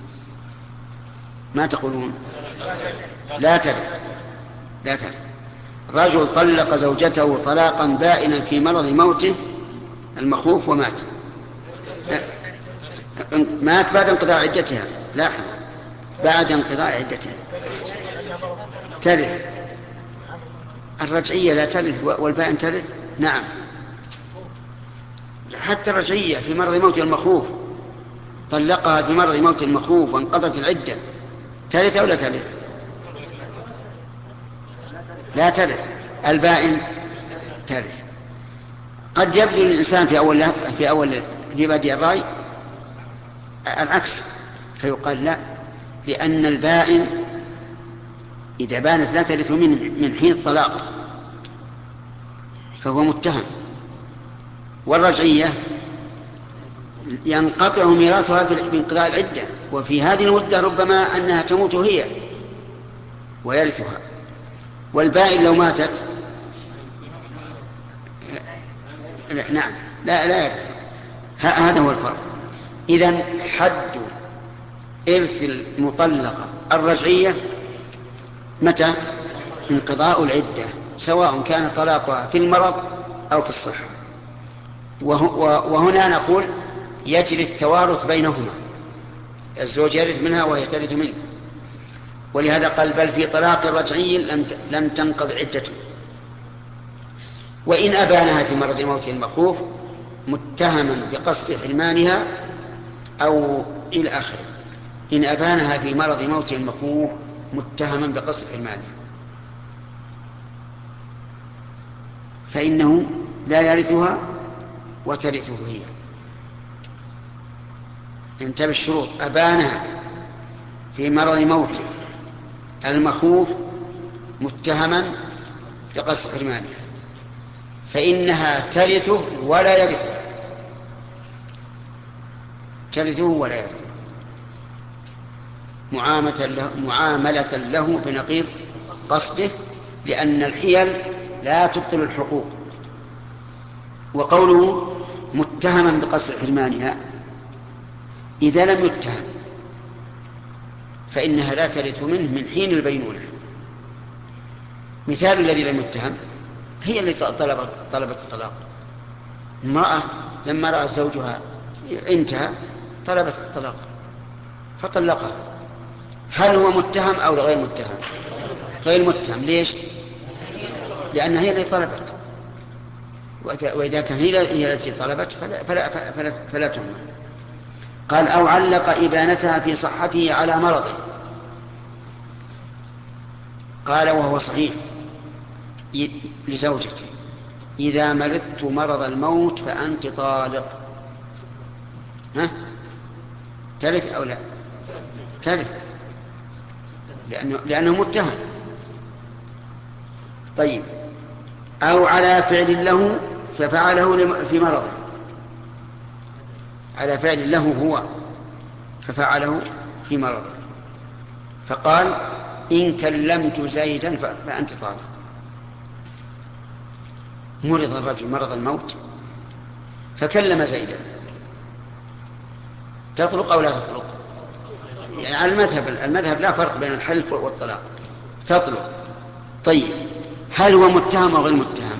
ما تقولون؟ لا ترث، لا ترث. رجل طلق زوجته طلاقا بائنا في مرض موته المخوف ومات، مات بعد انقضاء عدتها، لاحظ، بعد انقضاء عدتها ترث. الرجعية لا ترث والبائن ترث؟ نعم، حتى الرجعية في مرض موت المخوف، طلقها في مرض موت المخوف وانقضت العدة، ترث أو لا ترث؟ لا ترث. البائن ترث. قد يبدو للإنسان في أول في أول في بادئ الرأي العكس، فيقال لا، لأن البائن إذا بانت لا ترث من من حين الطلاق فهو متهم، والرجعية ينقطع ميراثها بانقضاء العدة، وفي هذه المدة ربما أنها تموت هي ويرثها. والبائن لو ماتت نعم لا لا يرث. هذا هو الفرق. إذن حد إرث المطلقة الرجعية متى؟ انقضاء العدة، سواء كان طلاقها في المرض أو في الصحة. وهنا نقول يجري التوارث بينهما، الزوج يرث منها وهي ترث منه. ولهذا قال بل في طلاق رجعي لم تنقض عدته. وإن أبانها في مرض موت المخوف متهما بقصد حرمانها أو إلى آخره. إن أبانها في مرض موت المخوف متهما بقصد حرمانها فإنه لا يرثها وترثه هي. انتبه الشروط. أبانها في مرض موت المخوف متهما بقصد حرمانها فإنها ترثه ولا يرثه، ترثه ولا يرثه معاملة له, معاملة له بنقيض قصده، لأن الحيل لا تبطل الحقوق. وقوله متهما بقصد حرمانها، إذا لم يتهم فإنها لا ترث منه من حين البينونة. مثال الذي لم يتهم هي التي طلبت طلبت الطلاق. امرأة لما رأى زوجها انتهى طلبت الطلاق فطلقها، هل هو متهم أو غير متهم؟ غير متهم. ليش؟ لأنها هي التي طلبت، وإذا كان هي التي طلبت فلا, فلا, فلا, فلا تهمل. قال أو علق إبانتها في صحته على مرضه. قال وهو صحيح لزوجته إذا مرضت مرض الموت فأنت طالق. ها؟ ترث أو لا؟ ترث، لأنه, لأنه متهم. طيب أو على فعل له ففعله في مرضه، على فعل له هو ففعله في مرضه، فقال إن كلمت زيدا فأنت طالق. مرض الرجل مرض الموت فكلم زيدا، تطلق أو لا تطلق؟ يعني على المذهب المذهب لا فرق بين الحلف والطلاق، تطلق. طيب هل هو متهم أو غير متهم؟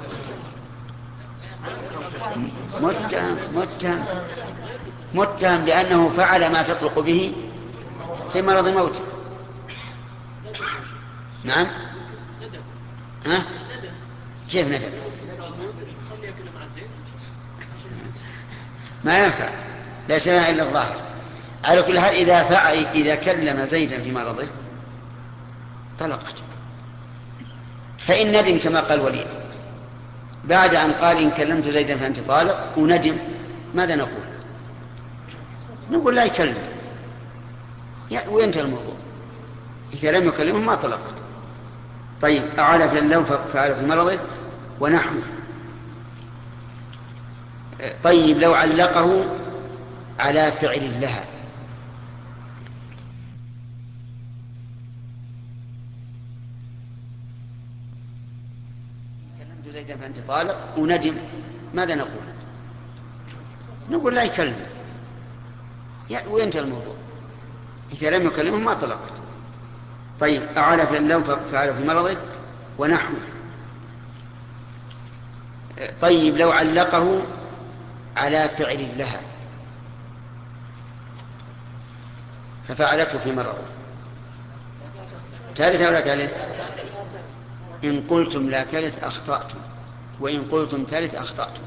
متهم متهم متهم لأنه فعل ما تطلق به في مرض موته. نعم. ها؟ كيف ندم؟ ما ينفع، لا سمع إلا الظاهر. على كل حال إذا فعل إذا كلم زيدا في مرضه طلقت. فإن ندم كما قال وليد بعد أن قال إن كلمت زيدا فأنت طالق وندم، ماذا نقول؟ نقول لا يكلم وينتهي الموضوع. إذا لم يكلمه ما طلقت. طيب أعاد في اللو فعل في مرضه ونحوه. طيب لو علقه على فعل لها، كلمت زيدا فأنت طالق وندم، ماذا نقول؟ نقول لا يكلم وينتهي الموضوع. إذا لم يكلمه ما طلقت. طيب أعاد في اللو فعل في مرضه ونحوه. طيب لو علقه على فعل لها ففعلته في مرضه، ثالث ولا ثالث؟ إن قلتم لا ثالث أخطأتم، وإن قلتم ثالث أخطأتم،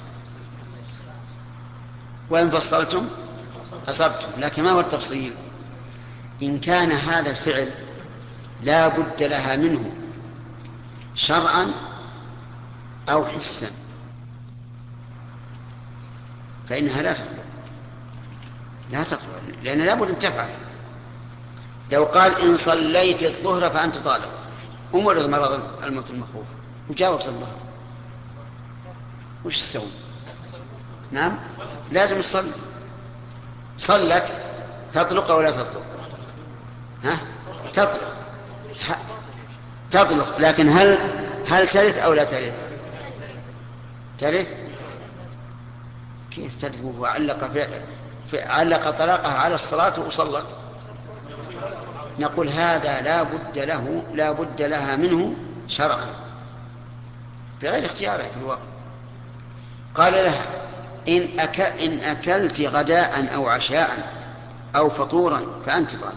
وإن فصلتم أصبتم. لكن ما هو التفصيل؟ إن كان هذا الفعل لا بد لها منه شرعا أو حسا فإنها لا تطلق، لا تطلق لأن لا بد أن تفعل. لو قال إن صليت الظهر فأنت طالق ومرض مرض الموت المخوف وجاوبت الظهر، وش تسوي؟ نعم لازم تصلي. صلت تطلق أو لا تطلق؟ ها؟ تطلق تطلق لكن هل هل ترث أو لا ترث؟ ترث. كيف ترث وهو علق في علق طلاقها على الصلاة وصلت؟ نقول هذا لا بد له لا بد لها منه شرعا بغير اختياره في الوقت. قال لها إن, أك... إن أكلت غداء أو عشاء أو فطورا فأنت طالق،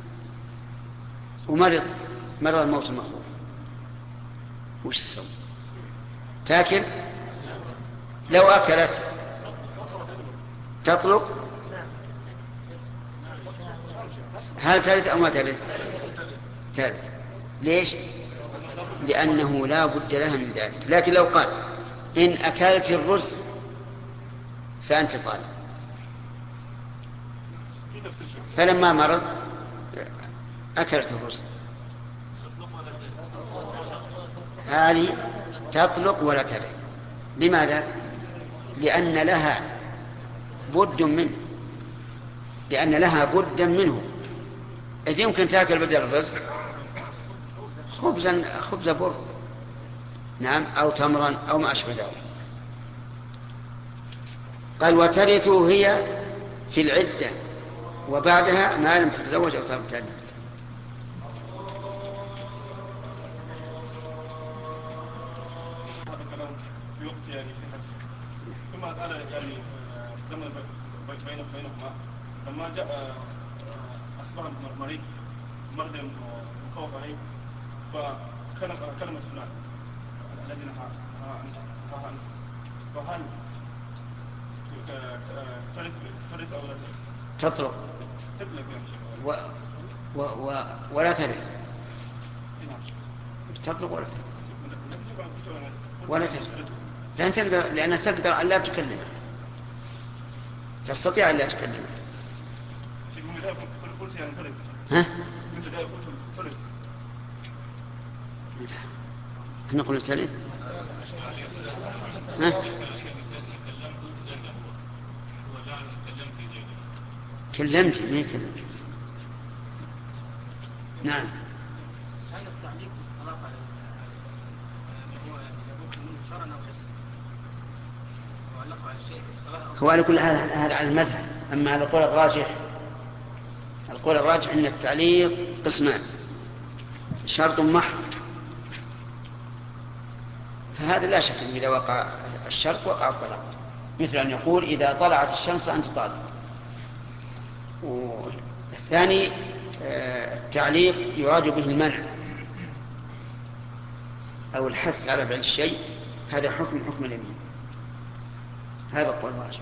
ومرض مرض الموت المخوف، وش تسوي؟ تاكل؟ لو أكلت تطلق؟ هل تلث أو ما تلث؟ تلث. ليش؟ لأنه لا بد لها من ذلك. لكن لو قال إن أكلت الرز فأنت طالق، فلما مرض أكلت الرز، هذه تطلق ولا تلث. لماذا؟ لأن لها بد منه، لأن لها بدا منه. إذ يمكن تأكل بدل الرز خبزا خبز بر، نعم، أو تمرا أو ما أشبه ذلك. قال وترثه هي في العدة وبعدها ما لم تتزوج أو ترتد. في وقت يعني صحته ثم قال يعني زمن بينهما لما جاء أصبح مريض مرض مخوف عليه فكلمة فلان الذين فهل ترث أو لا ترث؟ تطلق و... و... و... ولا ترث. تطلق ولا ترث ولا ترث لأن تقدر لأنك تقدر أن لا تكلمه، تستطيع أن لا تكلمه. ها؟ احنا قلنا تلث. ها؟ كلمت ما كلمت. نعم. هل التعليق بالطلاق على هو يعني لابد منه شرعا او حسا؟ هو على كل هذا هذا على المذهب. أما على القول الراجح القول الراجح أن التعليق قسمان: شرط محض، فهذا لا شك إذا وقع الشرط وقع الطلاق، مثل أن يقول إذا طلعت الشمس فأنت طالق. والثاني التعليق يراد به المنع أو الحث على فعل الشيء، هذا حكم حكم اليمين. هذا القول الراجح.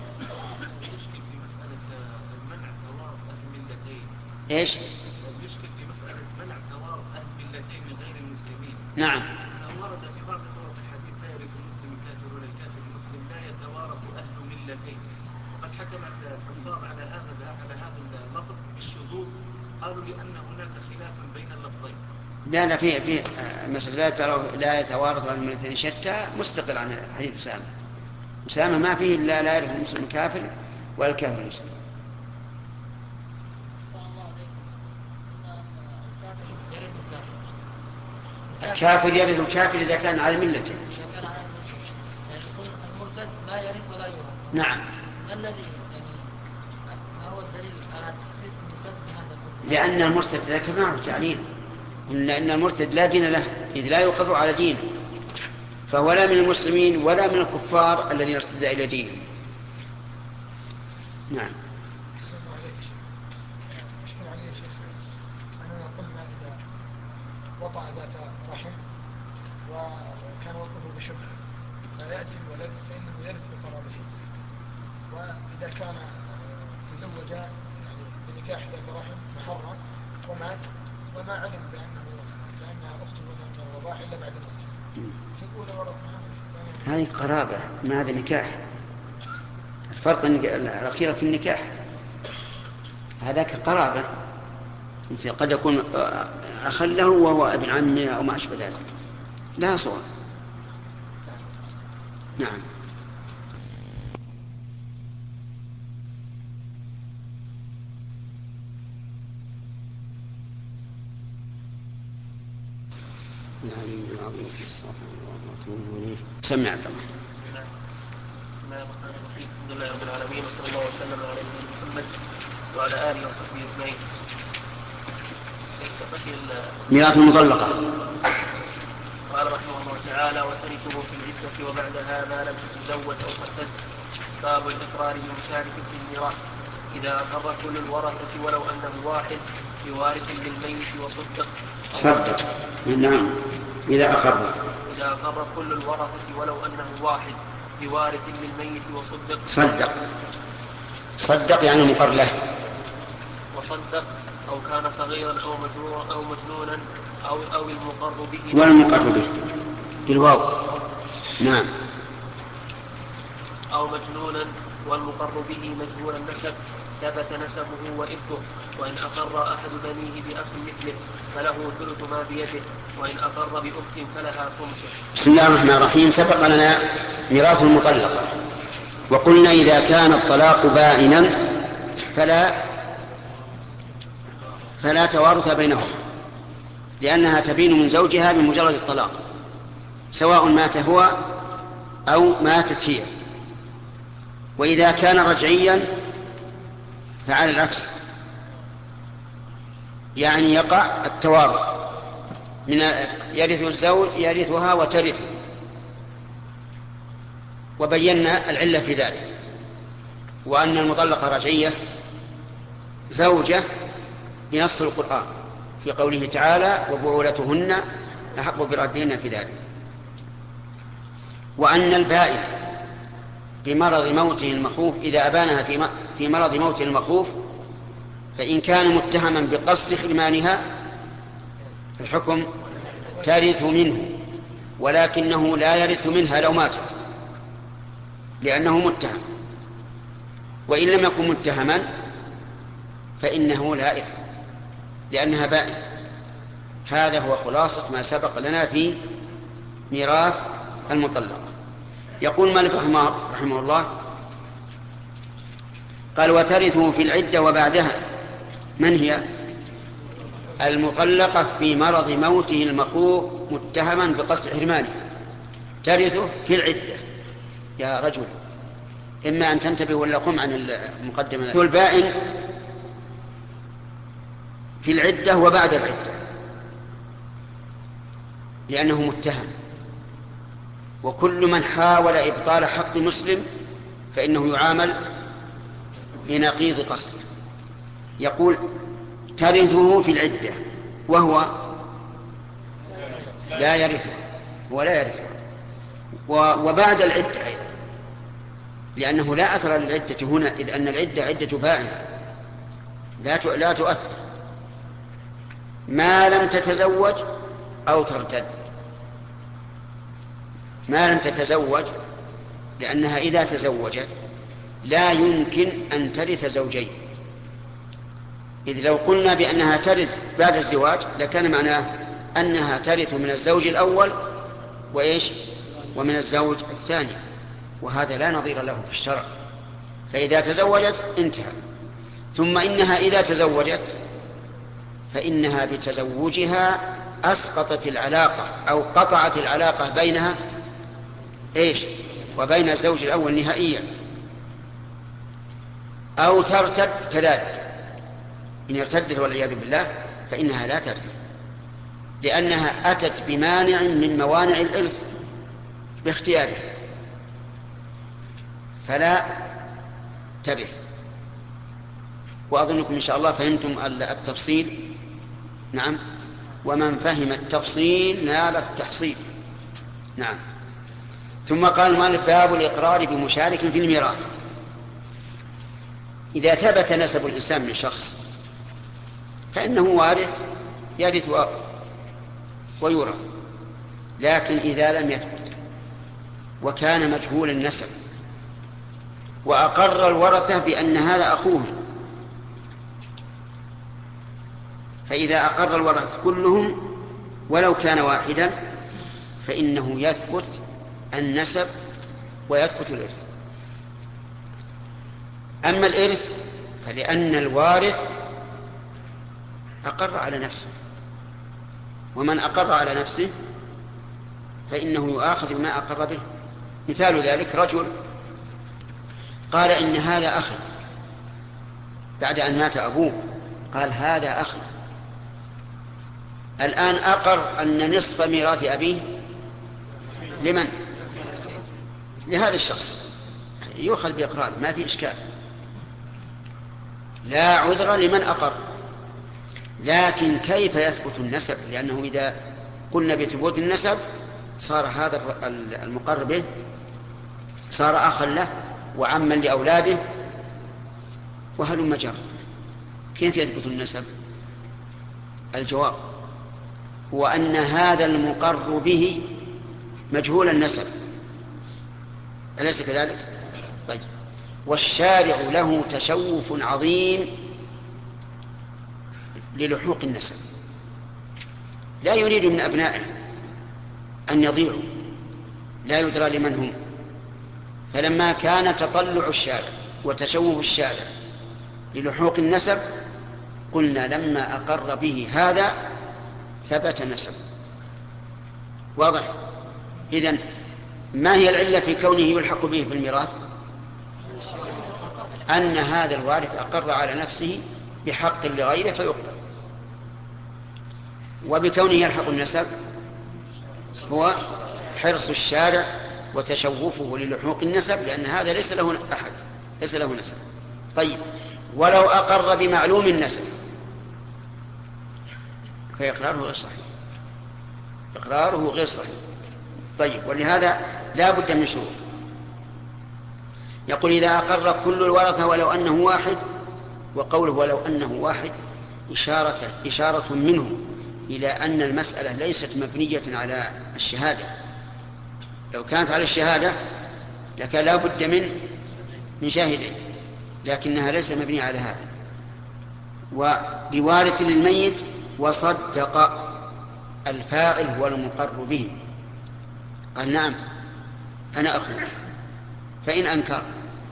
ايش؟ يشكل في مسألة منع توارث أهل ملتين من غير المسلمين. نعم. ورد في بعض طرق الحديث: لا يرث المسلم الكافر ولا الكافر المسلم، لا يتوارث أهل ملتين. وقد حكمت الحفاظ على هذا على هذا اللفظ بالشذوذ، قالوا لأن هناك خلافا بين اللفظين. لا لا في في مسألة لا يتوارث أهل ملتين شتى مستقل عن حديث أسامة. أسامة ما فيه إلا لا يرث المسلم الكافر ولا الكافر المسلم. الكافر يرث الكافر إذا كان على ملته. المرتد لا يرث ولا يرث. نعم. ما الذي يعني ما هو الدليل على تخصيص المرتد بهذا الحكم؟ لأن المرتد ذكرناه تعليل إن المرتد لا دين له، إذ لا يقر على دينه، فهو لا من المسلمين ولا من الكفار الذين ارتد إلى دينه. نعم. أحسن الله عليك يا شيخ. أشكر علي يا شيخ أننا قلنا إذا وطأ ذات رحم وكان وطئه بشبه فيأتي الولد فإنه يرث بقرابته، وإذا كان تزوج يعني بنكاح ذات رحم محرم ومات وما علم بأنه بأنها أخته من الرضاع إلا بعد الموت، في الأولى ورث معها في الثانية. هذه قرابة، ما هذا نكاح. الفرق الأخير في النكاح، هذاك قرابة، مثل قد يكون أخله وهو ابن عمه أو ما أشبه ذلك، لا صور. نعم. سمع طبعا. بسم الله الرحمن الرحيم. الحمد لله رب العالمين، وصلى الله وسلم على نبينا محمد وعلى آله وصحبه أجمعين. ميراث المطلقة. قال رحمه الله تعالى: وترثه في العدة وبعدها ما لم تتزوج أو ترتد. باب الإقرار بمشارك في الميراث إذا أقر كل الورثة ولو أنه واحد بوارث للميت وصدق. صدق. نعم. إذا أقر إذا أقر كل الورثة ولو أنه واحد بوارث للميت وصدق. صدق. صدق يعني مقر له. وصدق أو كان صغيرا أو مجنونا أو مجنونا أو أو المقر به. والمقر به بالواو. نعم. أو مجنونا والمقر به مجهول النسب ثبت نسبه وإرثه. وإن أقر أحد بنيه بأخ مثله فله ثلث ما بيده، وإن أقر بأخت فلها خمسه. بسم الله الرحمن الرحيم. سبق لنا ميراث المطلقة، وقلنا إذا كان الطلاق بائنا فلا فلا توارث بينهم، لأنها تبين من زوجها بمجرد الطلاق، سواء مات هو أو ماتت هي. وإذا كان رجعيا فعلى العكس، يعني يقع التوارث، من يرث الزوج يرثها وترثه. وبينا العلة في ذلك، وأن المطلقة رجعية زوجة بنص القرآن في قوله تعالى: وبعولتهن أحق بردهن في ذلك. وأن البائن بمرض موته المخوف إذا أبانها في مرض موته المخوف فإن كان متهما بقصد حرمانها الحكم ترث منه، ولكنه لا يرث منها لو ماتت لأنه متهم. وإن لم يكن متهما فإنه لا يرث لأنها بائن. هذا هو خلاصة ما سبق لنا في ميراث المطلقة. يقول مالك رحمه الله: قال: وترثه في العدة وبعدها. من هي؟ المطلقة في مرض موته المخوف متهما بقصد حرمانه، ترثه في العدة. يا رجل إما أن تنتبه ولا قم عن المقدمة. البائن في العدة وبعد العدة لأنه متهم، وكل من حاول إبطال حق مسلم فإنه يعامل بنقيض قصده. يقول ترثه في العدة وهو لا يرثها ولا يرثها، وبعد العدة أيضا، لأنه لا أثر للعدة هنا، إذ أن العدة عدة بائن لا لا تؤثر ما لم تتزوج أو ترتد. ما لم تتزوج لأنها إذا تزوجت لا يمكن أن ترث زوجين، إذ لو قلنا بأنها ترث بعد الزواج لكان معناه أنها ترث من الزوج الأول وإيش ومن الزوج الثاني، وهذا لا نظير له في الشرع. فإذا تزوجت انتهى. ثم إنها إذا تزوجت فإنها بتزوجها أسقطت العلاقة أو قطعت العلاقة بينها إيش وبين الزوج الأول نهائيا. أو ترتد كذلك، إن ارتدت والعياذ بالله فإنها لا ترث، لأنها أتت بمانع من موانع الإرث باختيارها فلا ترث. وأظنكم إن شاء الله فهمتم التفصيل. نعم، ومن فهم التفصيل نال التحصيل. نعم. ثم قال المؤلف باب الإقرار بمشارك في الميراث. إذا ثبت نسب الإنسان من شخص فإنه وارث يرث ويورث، لكن إذا لم يثبت وكان مجهول النسب وأقر الورثة بأن هذا أخوهم، فإذا أقر الورثة كلهم ولو كان واحدا فإنه يثبت النسب ويثبت الإرث. أما الإرث فلأن الوارث أقر على نفسه، ومن أقر على نفسه فإنه يؤاخذ بما أقر به. مثال ذلك رجل قال إن هذا أخي بعد أن مات أبوه، قال هذا أخي، الآن أقر أن نصف ميراث أبيه لمن؟ لهذا الشخص، يؤخذ بإقرار ما في إشكال، لا عذر لمن أقر. لكن كيف يثبت النسب؟ لأنه إذا قلنا بثبوت النسب صار هذا المقر به صار أخا له وعما لأولاده وهلم جرا. كيف يثبت النسب؟ الجواب هو أن هذا المقر به مجهول النسب، أليس كذلك؟ طيب، والشارع له تشوف عظيم للحوق النسب، لا يريد من أبنائه أن يضيعوا، لا يدرى لمن هم. فلما كان تطلع الشارع وتشوف الشارع للحوق النسب قلنا لما أقر به هذا ثبت نسب. واضح؟ إذن ما هي العلة في كونه يلحق به بالميراث؟ أن هذا الوارث أقر على نفسه بحق لغيره فيقبل. وبكونه يلحق النسب هو حرص الشارع وتشوفه للحوق النسب، لأن هذا ليس له أحد، ليس له نسب. طيب، ولو أقر بمعلوم النسب فإقراره غير صحيح، إقراره غير صحيح. طيب، ولهذا لا بد من شروط. يقول إذا أقر كل الورثة ولو أنه واحد، وقوله ولو أنه واحد إشارة, إشارة منه إلى أن المسألة ليست مبنية على الشهادة. لو كانت على الشهادة لكان لا بد من من شاهدين، لكنها ليست مبنية على هذا. وبوارث للميت وصدق الفاعل هو المقر به، قال نعم أنا أخوك، فإن أنكر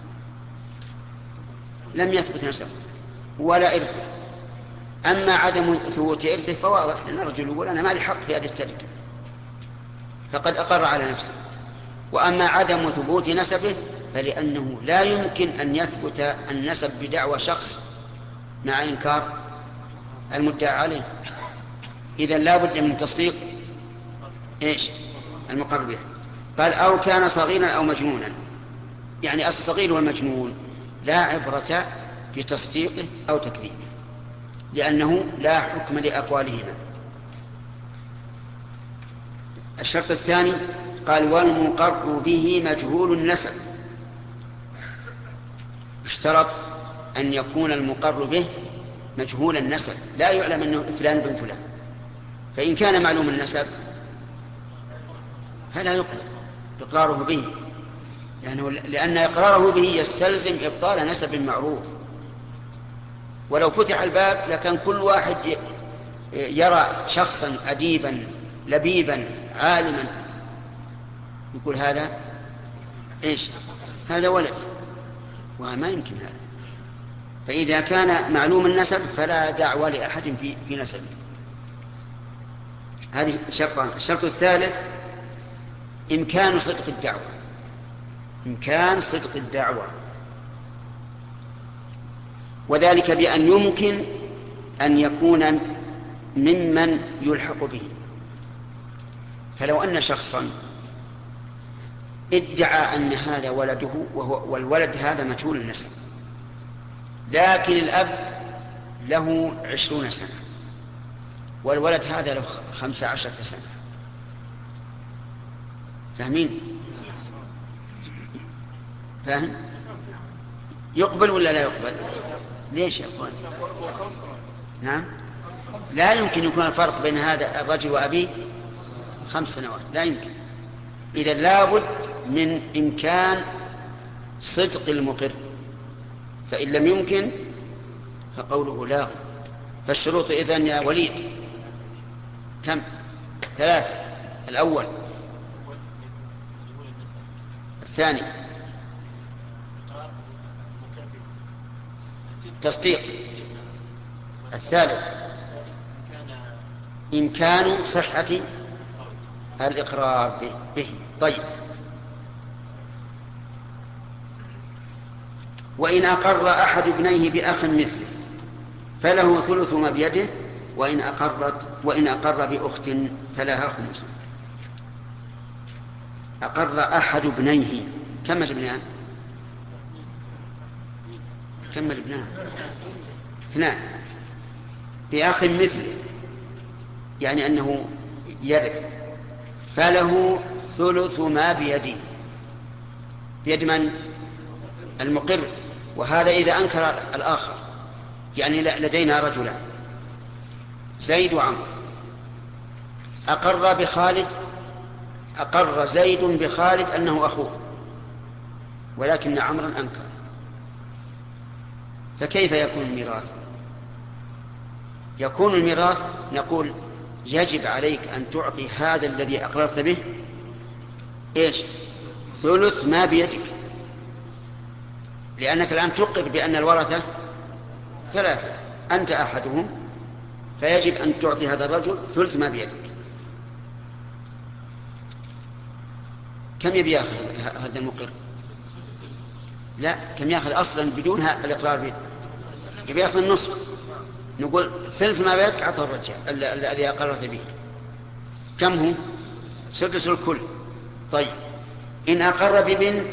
لم يثبت نسبه ولا إرثه. أما عدم ثبوت إرثه فواضح لأن الرجل يقول أنا ما لي حق في هذه التركة، فقد أقر على نفسه. وأما عدم ثبوت نسبه فلأنه لا يمكن أن يثبت النسب بدعوى شخص مع إنكار المدعى عليه. إذن لا بد من تصديق إيش المقر به. قال أو كان صغيرا أو مجنونا، يعني الصغير والمجنون لا عبرة بتصديقه أو تكذيبه، لأنه لا حكم لأقوالهما. الشرط الثاني قال والمقر به مجهول النسب، اشترط أن يكون المقر به مجهول النسب، لا يعلم أنه فلان بن فلان. فإن كان معلوم النسب فلا يقبل إقراره به، لأنه لأن إقراره به يستلزم إبطال نسب معروف. ولو فتح الباب لكان كل واحد يرى شخصا أديبا لبيبا عالما يقول هذا إيش هذا ولد، وما يمكن هذا. فإذا كان معلوم النسب فلا دعوى لأحد في في نسبه. هذه شرطان. الشرط الثالث إمكان صدق الدعوة، إمكان صدق الدعوة، وذلك بأن يمكن أن يكون ممن يلحق به. فلو أن شخصا ادعى أن هذا ولده وهو والولد هذا مجهول النسب، لكن الأب له عشرون سنة والولد هذا له خمسة عشرة سنة، فاهمين؟ فاهم؟ يقبل ولا لا يقبل؟ ليش يا أخوان؟ نعم، لا يمكن يكون الفرق بين هذا الرجل وأبيه خمس سنوات، لا يمكن. إذا لابد من إمكان صدق المقر، فإن لم يمكن فقوله لا. فالشروط إذن يا وليد كم؟ ثلاثة. الأول، الثاني تصديق، الثالث إمكان صحة الإقرار به. طيب، وإن أقر أحد ابنيه بأخ مثله فله ثلث ما بيده، وإن أقرت وإن أقر بأخت فلها خمس. أقر أحد ابنيه، كم الابنان؟ كم الابنان؟ اثنان. بأخ مثله يعني أنه يرث، فله ثلث ما بيده. بيد من؟ المقر. وهذا إذا أنكر الآخر، يعني لدينا رجلان زيد وعمر، أقر بخالد، أقر زيد بخالد أنه أخوه، ولكن عمرا أنكر، فكيف يكون الميراث؟ يكون الميراث نقول يجب عليك أن تعطي هذا الذي أقررت به إيش؟ ثلث ما بيدك، لأنك الآن تقر بأن الورثة ثلاثة، أنت أحدهم، فيجب أن تعطي هذا الرجل ثلث ما بيدك. كم يبي يأخذ هذا المقر؟ لا، كم يأخذ أصلا بدون الإقرار به؟ يبي يأخذ النصف. نقول ثلث ما بيدك أعطه الرجال الذي أقررت به. كم هو؟ سدس الكل. طيب، إن أقر ببنت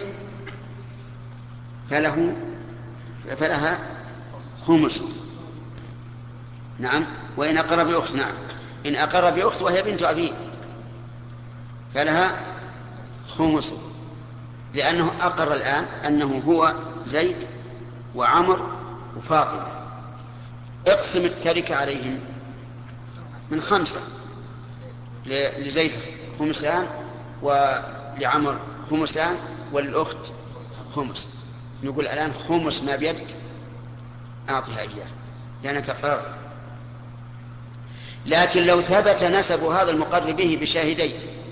فله فلها خمس. نعم. وإن أقر بأخت، نعم، إن أقر بأخت وهي بنت أبيه فلها خمس، لأنه أقر الآن أنه هو زيد وعمر وفاطمة. اقسم التركة عليهم من خمسة، لزيد خمسان ولعمر خمسان وللأخت خمس. نقول الآن خمس ما بيدك أعطيها إياه لأنك قررت. لكن لو ثبت نسب هذا المقر به بشاهدين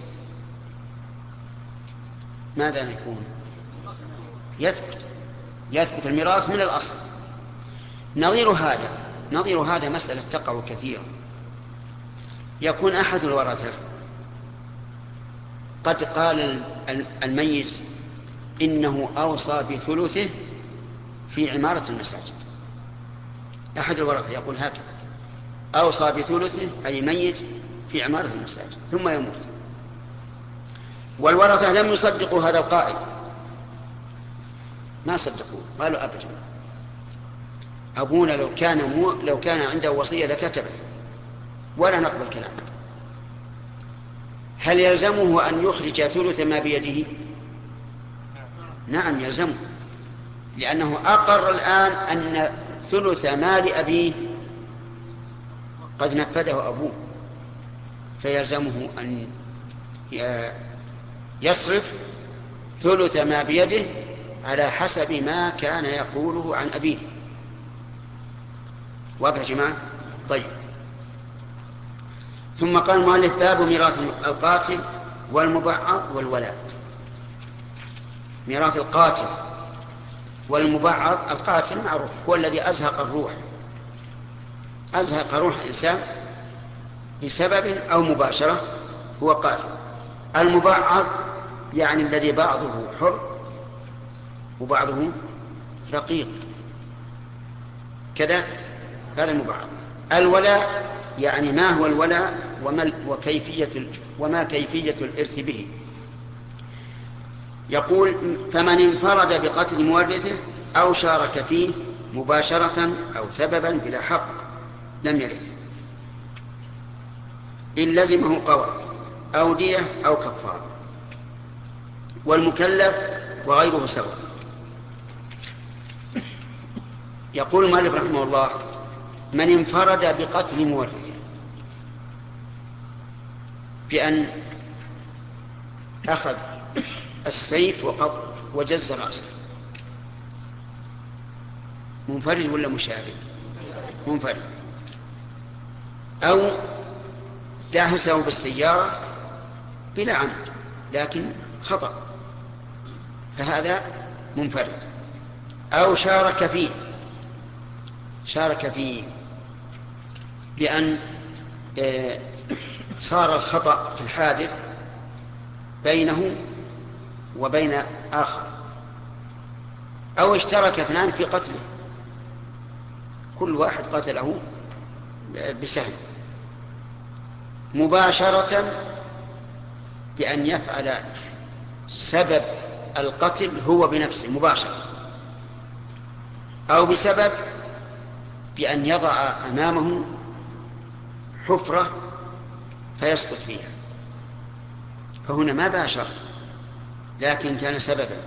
ماذا يكون؟ يثبت يثبت الميراث من الأصل. نظير هذا نظير هذا مسألة تقع كثيرا. يكون أحد الورثة قد قال الميت إنه أوصى بثلثه في عمارة المساجد. أحد الورثة يقول هكذا: أوصى بثلثه أي ميت في عمارة المساجد ثم يموت. والورثة لم يصدقوا هذا القائل، ما صدقوه، قالوا أبدا أبونا لو كان مو لو كان عنده وصية لكتبه ولا نقبل كلامه. هل يلزمه أن يخرج ثلث ما بيده؟ نعم يلزمه، لأنه أقر الآن أن ثلث مال أبيه قد نفذه أبوه، فيلزمه أن يصرف ثلث ما بيده على حسب ما كان يقوله عن أبيه. واضح يا جماعة؟ طيب. ثم قال المؤلف: باب ميراث القاتل والمبعض والولاء. ميراث القاتل والمبعض. القاتل معروف هو الذي أزهق الروح، أزهق روح إنسان بسبب أو مباشرة هو قاتل. المبعض يعني الذي بعضه حر وبعضه رقيق كذا، هذا المبعض. الولاء يعني ما هو الولاء وما وكيفية وما كيفية الإرث به. يقول: فمن انفرد بقتل مورثه أو شارك فيه مباشرة أو سببا بلا حق لم يرث، إن لزمه قول أو دية أو كفارة. والمكلف وغيره سواء. يقول المؤلف رحمه الله: من انفرد بقتل مورثه بأن أخذ السيف وقط وجز رأسه، منفرد ولا مشارك؟ منفرد. أو داهسه بالسيارة بلا عمد لكن خطأ، فهذا منفرد. أو شارك فيه، شارك فيه بأن صار الخطأ في الحادث بينه وبين آخر، أو اشترك اثنان في قتله، كل واحد قتله بسهم. مباشرة بأن يفعل سبب القتل هو بنفسه مباشرة، أو بسبب بأن يضع أمامه حفرة فيسقط فيها، فهنا ما باشر لكن كان سببا.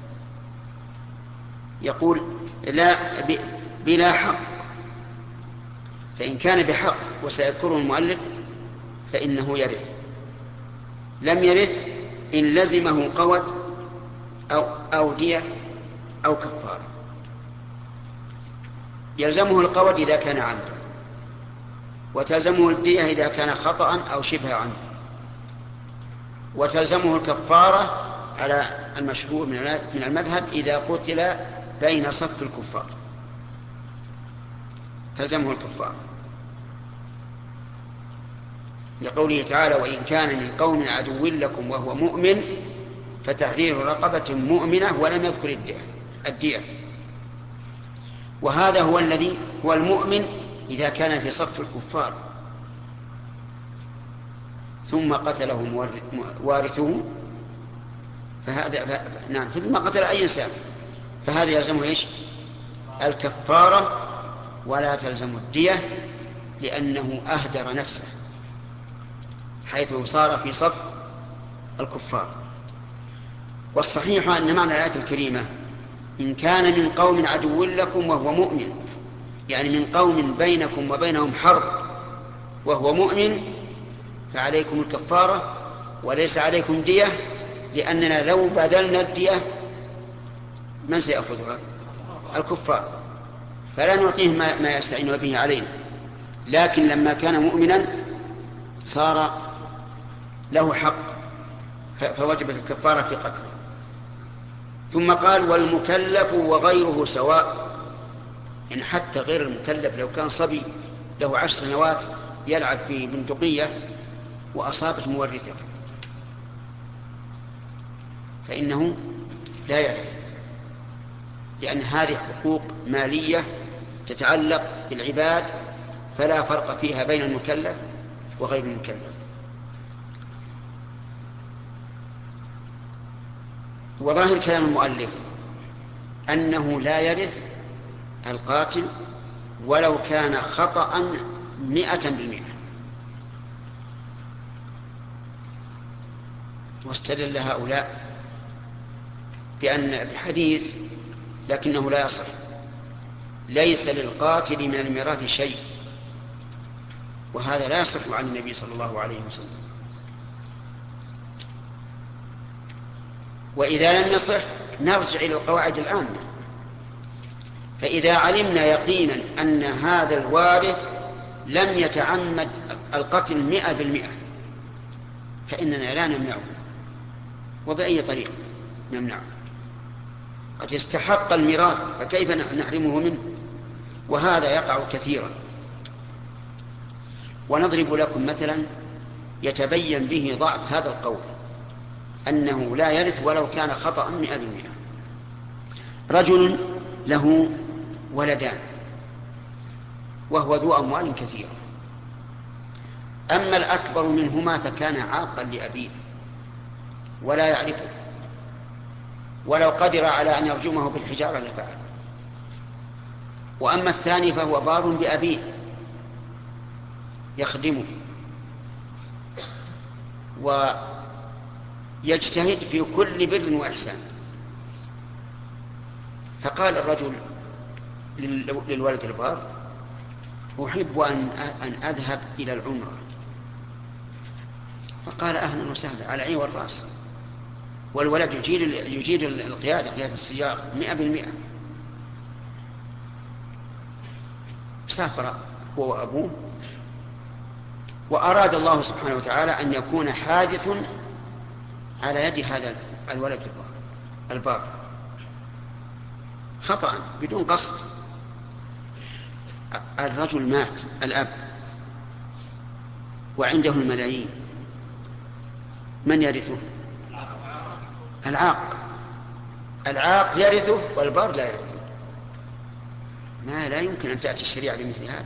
يقول: لا بلا حق، فإن كان بحق وسيذكره المؤلف فإنه يرث. لم يرث إن لزمه قود أو, أو دية أو كفارة. يلزمه القود إذا كان عمدا، وتلزمه الدية إذا كان خطأ أو شبه عمد، وتلزمه الكفارة على المشهور من المذهب إذا قتل بين صف الكفار، تلزمه الكفارة، لقوله تعالى: وإن كان من قوم عدو لكم وهو مؤمن فتحرير رقبة مؤمنة، ولم يذكر الدية الدية. وهذا هو الذي هو المؤمن إذا كان في صف الكفار ثم قتله وارثه، فهذا ف... نعم ثم قتل أي إنسان، فهذا يلزمه إيش؟ الكفارة، ولا تلزم الدية لأنه أهدر نفسه حيث صار في صف الكفار. والصحيح أن معنى الآية الكريمة: إن كان من قوم عدو لكم وهو مؤمن، يعني من قوم بينكم وبينهم حرب وهو مؤمن، فعليكم الكفارة وليس عليكم دية، لأننا لو بذلنا الدية من سيأخذها؟ الكفار، فلا نعطيهم ما يستعين به علينا. لكن لما كان مؤمنا صار له حق، فوجبت الكفارة في قتله. ثم قال: والمكلف وغيره سواء. إن حتى غير المكلف لو كان صبي له عشر سنوات يلعب في بندقية وأصابت مورثه فإنه لا يرث، لأن هذه حقوق مالية تتعلق بالعباد، فلا فرق فيها بين المكلف وغير المكلف. وظاهر كلام المؤلف أنه لا يرث القاتل ولو كان خطأ مئة بالمئة. واستدل هؤلاء بأن بحديث لكنه لا يصح: ليس للقاتل من الميراث شيء. وهذا لا يصح عن النبي صلى الله عليه وسلم. وإذا لم يصح نرجع إلى القواعد العامة. فإذا علمنا يقينا أن هذا الوارث لم يتعمد القتل مئة بالمئة فإننا لا نمنعه، وبأي طريق نمنعه؟ قد يستحق الميراث فكيف نحرمه منه؟ وهذا يقع كثيرا. ونضرب لكم مثلا يتبين به ضعف هذا القول، أنه لا يرث ولو كان خطأ مئة بالمئة. رجل له ولدان وهو ذو أموال كثيرة، أما الأكبر منهما فكان عاقا لأبيه ولا يعرفه، ولو قدر على أن يرجمه بالحجارة لفعل. وأما الثاني فهو بار بأبيه يخدمه ويجتهد في كل بر وإحسان. فقال الرجل للولد البار: أحب أن أن أذهب إلى العمرة. فقال: أهلا وسهلا، على عين والرأس. والولد يجيد يجيد القيادة قيادة السيارة مئة بالمئة. سافر هو وأبوه، وأراد الله سبحانه وتعالى أن يكون حادث على يد هذا الولد البار خطأ بدون قصد. الرجل مات، الأب، وعنده الملايين، من يرثه؟ العاق. العاق يرثه والبار لا يرثه. ما لا يمكن أن تأتي الشريعة بمثل هذا.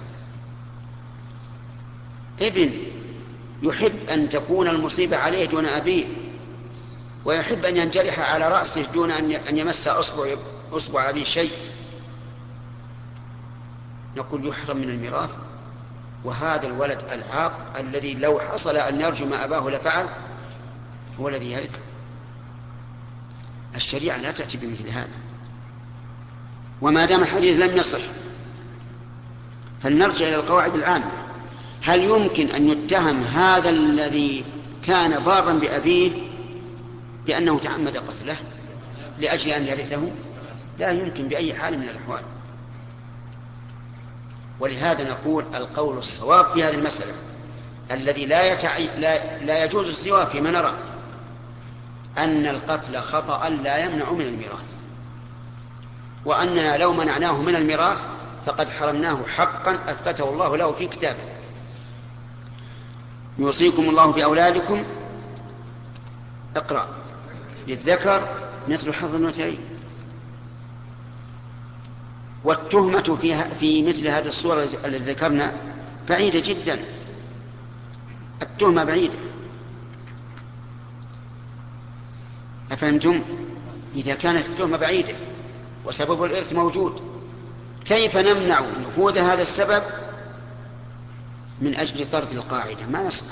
ابن يحب أن تكون المصيبة عليه دون أبيه، ويحب أن ينجرح على رأسه دون أن يمس أصبع أصبع أبيه شيء، نقول يحرم من الميراث. وهذا الولد العاق الذي لو حصل أن يرجم أباه لفعل هو الذي يرث. الشريعة لا تأتي بمثل هذا. وما دام الحديث لم يصح فلنرجع إلى القواعد العامة. هل يمكن أن يتهم هذا الذي كان بارا بأبيه بأنه تعمد قتله لأجل أن يرثه؟ لا يمكن بأي حال من الأحوال. ولهذا نقول القول الصواب في هذه المسألة الذي لا, يتع... لا... لا يجوز السواه فيما نرى أن القتل خطأ لا يمنع من الميراث، وأننا لو منعناه من الميراث فقد حرمناه حقا أثبته الله له في كتابه: يوصيكم الله في أولادكم، اقرأ، للذكر مثل حظ الأنثيين. والتهمة في في مثل هذه الصورة التي ذكرنا بعيدة جدا. التهمة بعيدة. أفهمتم؟ إذا كانت التهمة بعيدة وسبب الإرث موجود، كيف نمنع نفوذ هذا السبب من أجل طرد القاعدة؟ ما يصلح.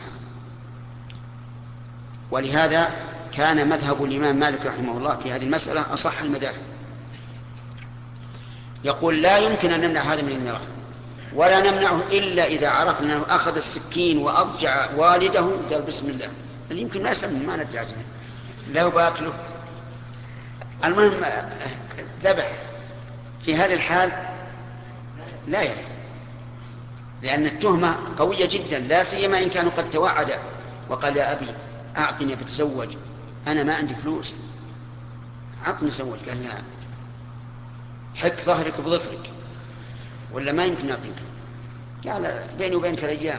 ولهذا كان مذهب الإمام مالك رحمه الله في هذه المسألة أصح المذاهب. يقول لا يمكن أن نمنع هذا من الميراث، ولا نمنعه إلا إذا عرفنا أنه أخذ السكين وأضجع والده قال بسم الله. اللي يمكن ما يسمى ما ندعي له باكله. المهم ذبح. في هذه الحال لا يرث، لأن التهمة قوية جدا، لا سيما إن كانوا قد توعد وقال: يا أبي أعطني بتزوج، أنا ما عندي فلوس، أعطني زوج. قال: لا، حك ظهرك بظفرك ولا ما يمكن أعطيك. قال: بيني وبينك الأيام،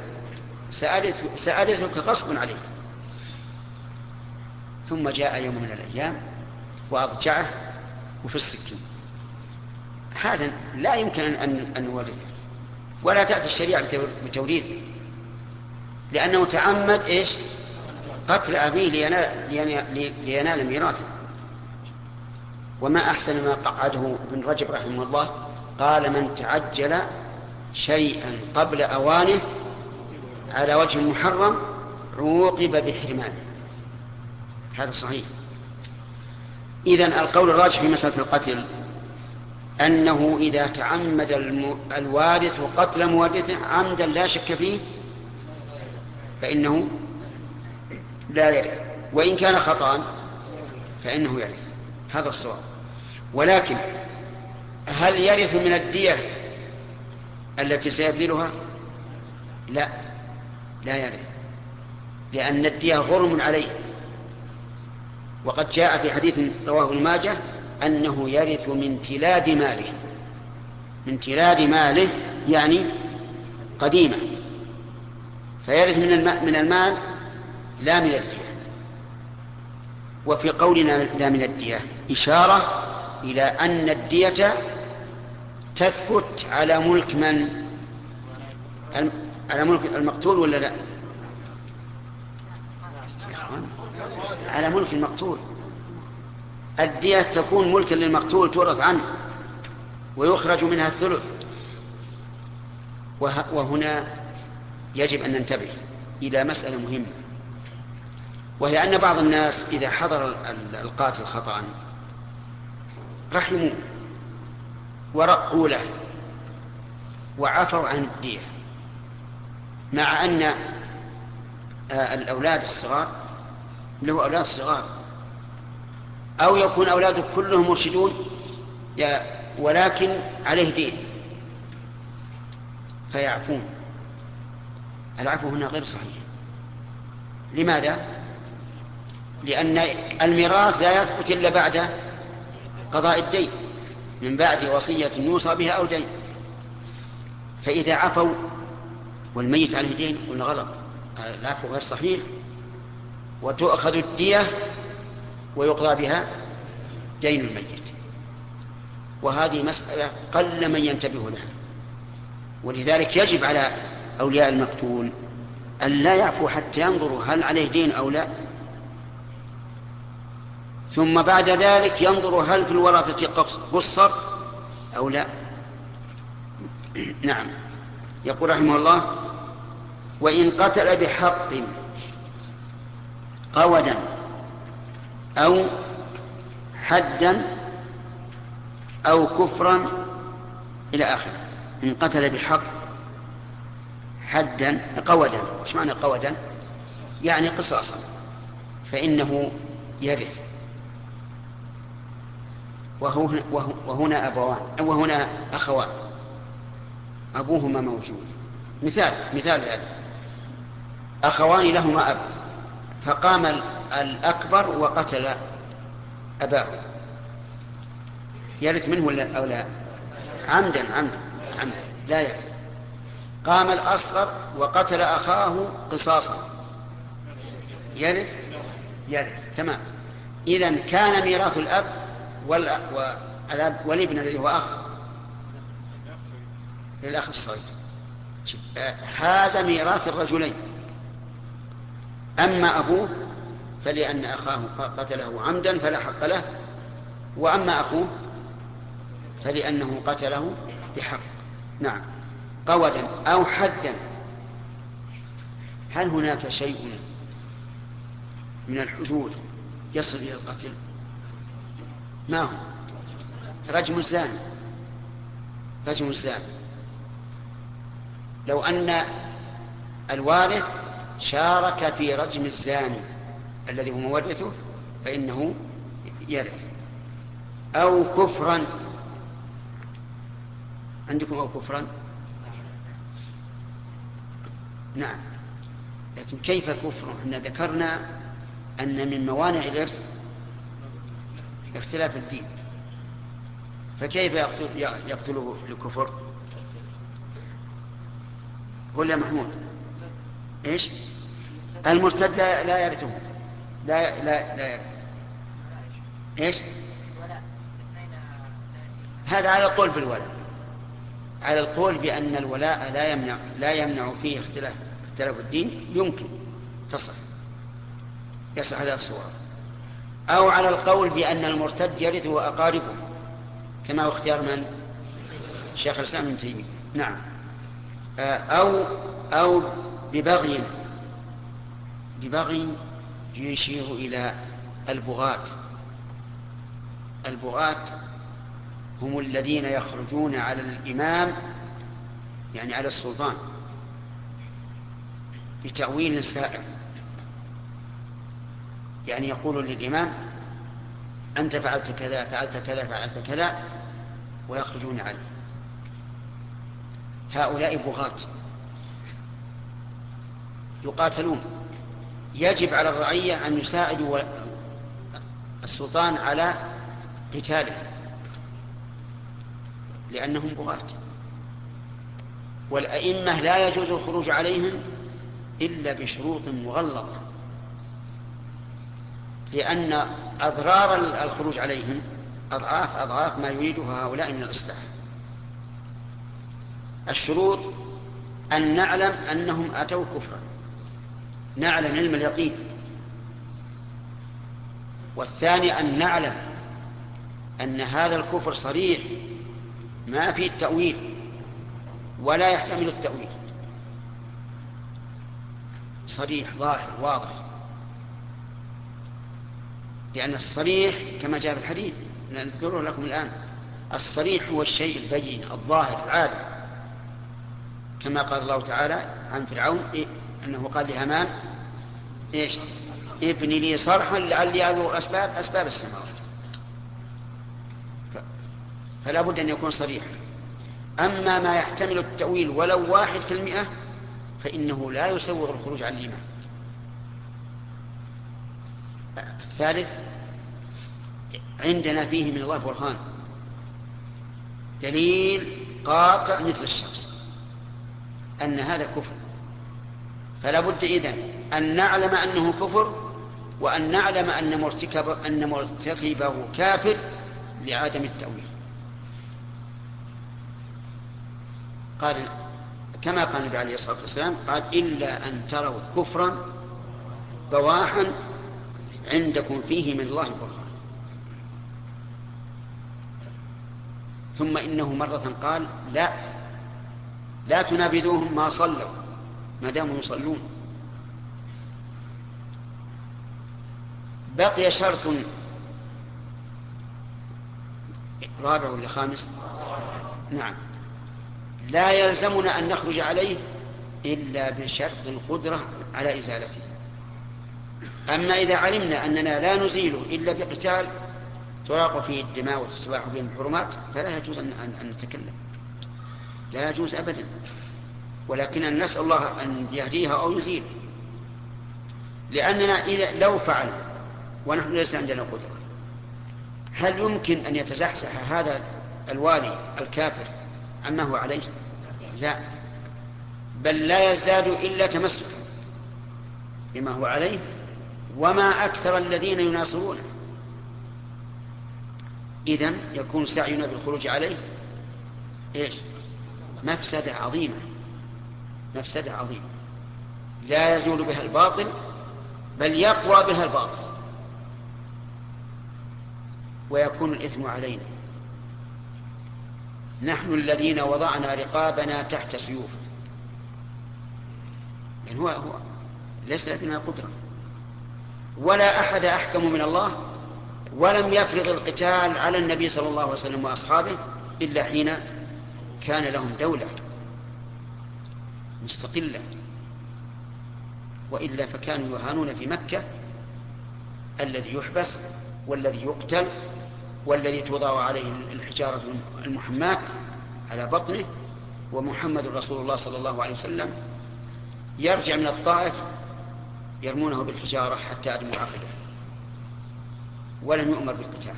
سأرثك غصب عليك. ثم جاء يوم من الأيام وأضجعه وفي السكين. هذا لا يمكن أن أن نورثه، ولا تأتي الشريعة بتوريثه، لأنه تعمد إيش؟ قتل أبيه لينال, لينال, لينال ميراثه. وما أحسن ما قعده ابن رجب رحمه الله، قال: من تعجل شيئا قبل أوانه على وجه محرم عوقب بحرمانه. هذا صحيح. إذن القول الراجح في مسألة القتل أنه إذا تعمد الوارث قتل مورثه عمدا لا شك فيه فإنه لا يرث، وإن كان خطأ فإنه يرث. هذا الصواب. ولكن هل يرث من الدية التي سيبذلها؟ لا، لا يرث، لأن الدية غرم عليه. وقد جاء في حديث رواه ابن ماجه أنه يرث من تلاد ماله، من تلاد ماله يعني قديمة، فيرث من من المال لا من الدية. وفي قولنا لا من الدية إشارة إلى أن الدية تثبت على ملك من؟ على ملك المقتول ولا لا؟ على ملك المقتول. الدية تكون ملكا للمقتول تورث عنه ويخرج منها الثلث. وهنا يجب أن ننتبه إلى مسألة مهمة، وهي أن بعض الناس إذا حضر القاتل خطأ رحموا ورقوا له وعفوا عن الدية، مع أن الأولاد الصغار له أولاد صغار، أو يكون أولاده كلهم مرشدون ولكن عليه دين فيعفون. العفو هنا غير صحيح. لماذا؟ لأن الميراث لا يثبت إلا بعد قضاء الدين، من بعد وصية يوصى بها أو دين. فإذا عفوا والميت عليه دين ولا غلط، العفو غير صحيح، وتؤخذ الدية ويقضى بها دين الميت. وهذه مسألة قل من ينتبه لها، ولذلك يجب على أولياء المقتول أن لا يعفوا حتى ينظروا هل عليه دين أو لا، ثم بعد ذلك ينظروا هل في الورثة قصر أو لا. نعم. يقول رحمه الله: وإن قتل بحق قودا أو حدا أو كفرا إلى آخره. إن قتل بحق حدا قودا، وش معنى قودا؟ يعني قصاصا، فإنه يرث. وهو وهنا أبوان وهنا أخوان أبوهما موجود. مثال مثال هذا: أخوان لهما أب، فقام الأكبر وقتل أباه، يرث منه ولا أو لا؟ عمدا عمدا عمدا لا يرث. قام الأصغر وقتل أخاه قصاصا، يرث يرث تمام. إذن كان ميراث الأب والأب والابن الذي هو أخ للأخ الصغير حاز ميراث الرجلين. أما أبوه فلأن أخاه قتله عمدا فلا حق له، وأما أخوه فلأنه قتله بحق. نعم. قودا أو حدا. هل هناك شيء من الحدود يصل إلى القتل؟ ما هو؟ رجم الزاني. رجم الزاني لو أن الوارث شارك في رجم الزاني الذي هو مورثه فإنه يرث. أو كفرا. عندكم أو كفرا؟ نعم. لكن كيف كفر؟ احنا ذكرنا أن من موانع الإرث اختلاف الدين، فكيف يقتل يقتله لكفر؟ قل يا محمود. ايش؟ المرتد لا يرثه، لا لا لا يرث. إيش؟ هذا على القول بالولاء، على القول بأن الولاء لا يمنع لا يمنع فيه اختلاف اختلاف الدين، يمكن تصح يصح هذا الصورة. أو على القول بأن المرتد يرثه أقاربه كما هو اختيار من؟ شيخ الإسلام ابن تيمية. نعم. أو أو ببغي ببغي يشير إلى البغاة. البغاة هم الذين يخرجون على الإمام يعني على السلطان بتأويل سائغ، يعني يقول للإمام أنت فعلت كذا فعلت كذا فعلت كذا، ويخرجون عليه. هؤلاء بغاة يقاتلون. يجب على الرعية أن يساعدوا السلطان على قتاله لأنهم بغاة. والأئمة لا يجوز الخروج عليهم إلا بشروط مغلظة، لأن أضرار الخروج عليهم أضعاف أضعاف ما يريدها هؤلاء من الإصلاح. الشروط أن نعلم أنهم أتوا كفرا، نعلم علم اليقين. والثاني أن نعلم أن هذا الكفر صريح ما فيه التأويل ولا يحتمل التأويل، صريح ظاهر واضح. لأن الصريح كما جاء في الحديث نذكره لكم الآن، الصريح هو الشيء البين الظاهر العالي، كما قال الله تعالى عن فرعون إيه؟ أنه قال لهامان إيش؟ ابن لي صرحا لعلي أبلغ أسباب أسباب السماوات. فلا بد أن يكون صريحا. أما ما يحتمل التأويل ولو واحد في المئة فإنه لا يسوغ الخروج عن الإيمان. الثالث عندنا فيه من الله برهان، دليل قاطع مثل الشمس أن هذا كفر. فلا بد إذن أن نعلم أنه كفر، وأن نعلم أن مرتكب أن مرتكبه كافر لعدم التأويل. قال كما قال النبي عليه الصلاة والسلام قال إلا أن تروا كفرا بواحا عندكم فيه من الله برهان. ثم إنه مرة قال لا لا تنابذوهم ما صلوا ما داموا يصلون. بقي شرط رابع ولا خامس؟ نعم. لا يلزمنا أن نخرج عليه إلا بشرط القدرة على إزالته. أما إذا علمنا أننا لا نزيله إلا بقتال تراق فيه الدماء وتستباح فيه الحرمات فلا يجوز أن, أن نتكلم، لا يجوز أبدا. ولكن نسأل الله أن يهديها أو يزيله، لأننا إذا لو فعل ونحن ليس عندنا قدرة، هل يمكن أن يتزحزح هذا الوالي الكافر عما هو عليه؟ لا، بل لا يزداد إلا تمسكا بما هو عليه، وما أكثر الذين يناصرونه. إذن يكون سعينا بالخروج عليه إيش؟ مفسدة عظيمة، مفسدة عظيمة لا يزول بها الباطل بل يقوى بها الباطل، ويكون الإثم علينا نحن الذين وضعنا رقابنا تحت سيوف. يعني هو, هو ليس لدينا قدرة ولا أحد أحكم من الله، ولم يفرض القتال على النبي صلى الله عليه وسلم وأصحابه إلا حين كان لهم دولة مستقلة، وإلا فكانوا يهانون في مكة، الذي يحبس والذي يقتل والذي توضع عليه الحجارة المحماة على بطنه، ومحمد رسول الله صلى الله عليه وسلم يرجع من الطائف يرمونه بالحجارة حتى أدموا عقله، ولم يؤمر بالقتال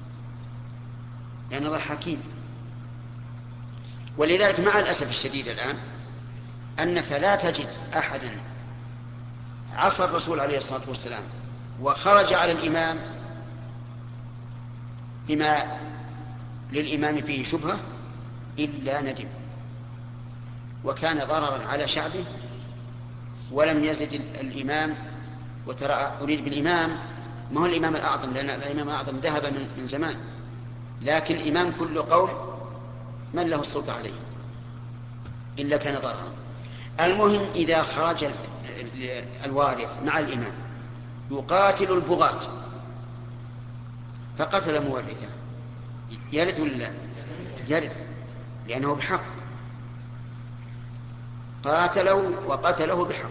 لأن الله حكيم. ولذلك مع الأسف الشديد الآن أنك لا تجد أحدا عصى الرسول عليه الصلاة والسلام وخرج على الإمام بما للإمام فيه شبهة إلا ندم، وكان ضررا على شعبه ولم يزد الإمام. وترى أريد بالإمام ما هو الإمام الأعظم، لأن الإمام الأعظم ذهب من, من زمان، لكن الإمام كل قوم من له السلطة عليه إلا كان ضررا. المهم إذا خرج الوارث مع الإمام يقاتل البغاة فقتل مورثه، يرث ولا لا؟ يرث، لأنه بحق، قاتله وقتله بحق.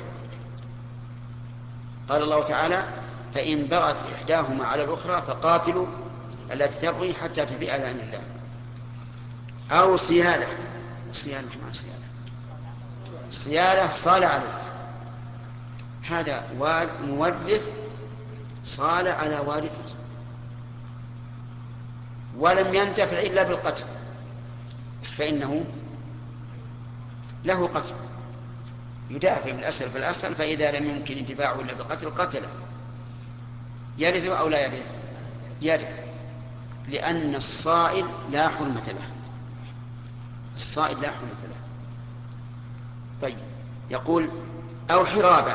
قال الله تعالى: فإن بغت إحداهما على الأخرى فقاتلوا التي تبغي حتى تفيء إلى أمر الله. أو صيالة، صيالة مع صيالة، صيالة صال عليه، هذا مورث صال على وارثه ولم ينتفع إلا بالقتل، فإنه له قتل، يدافع بالأسهل فالأسهل، فإذا لم يمكن انتفاعه إلا بالقتل قتله. يرث أو لا يرث؟ يرث، لأن الصائل لا حرمة له، الصائل لا حرمة له. طيب، يقول: أو حرابة.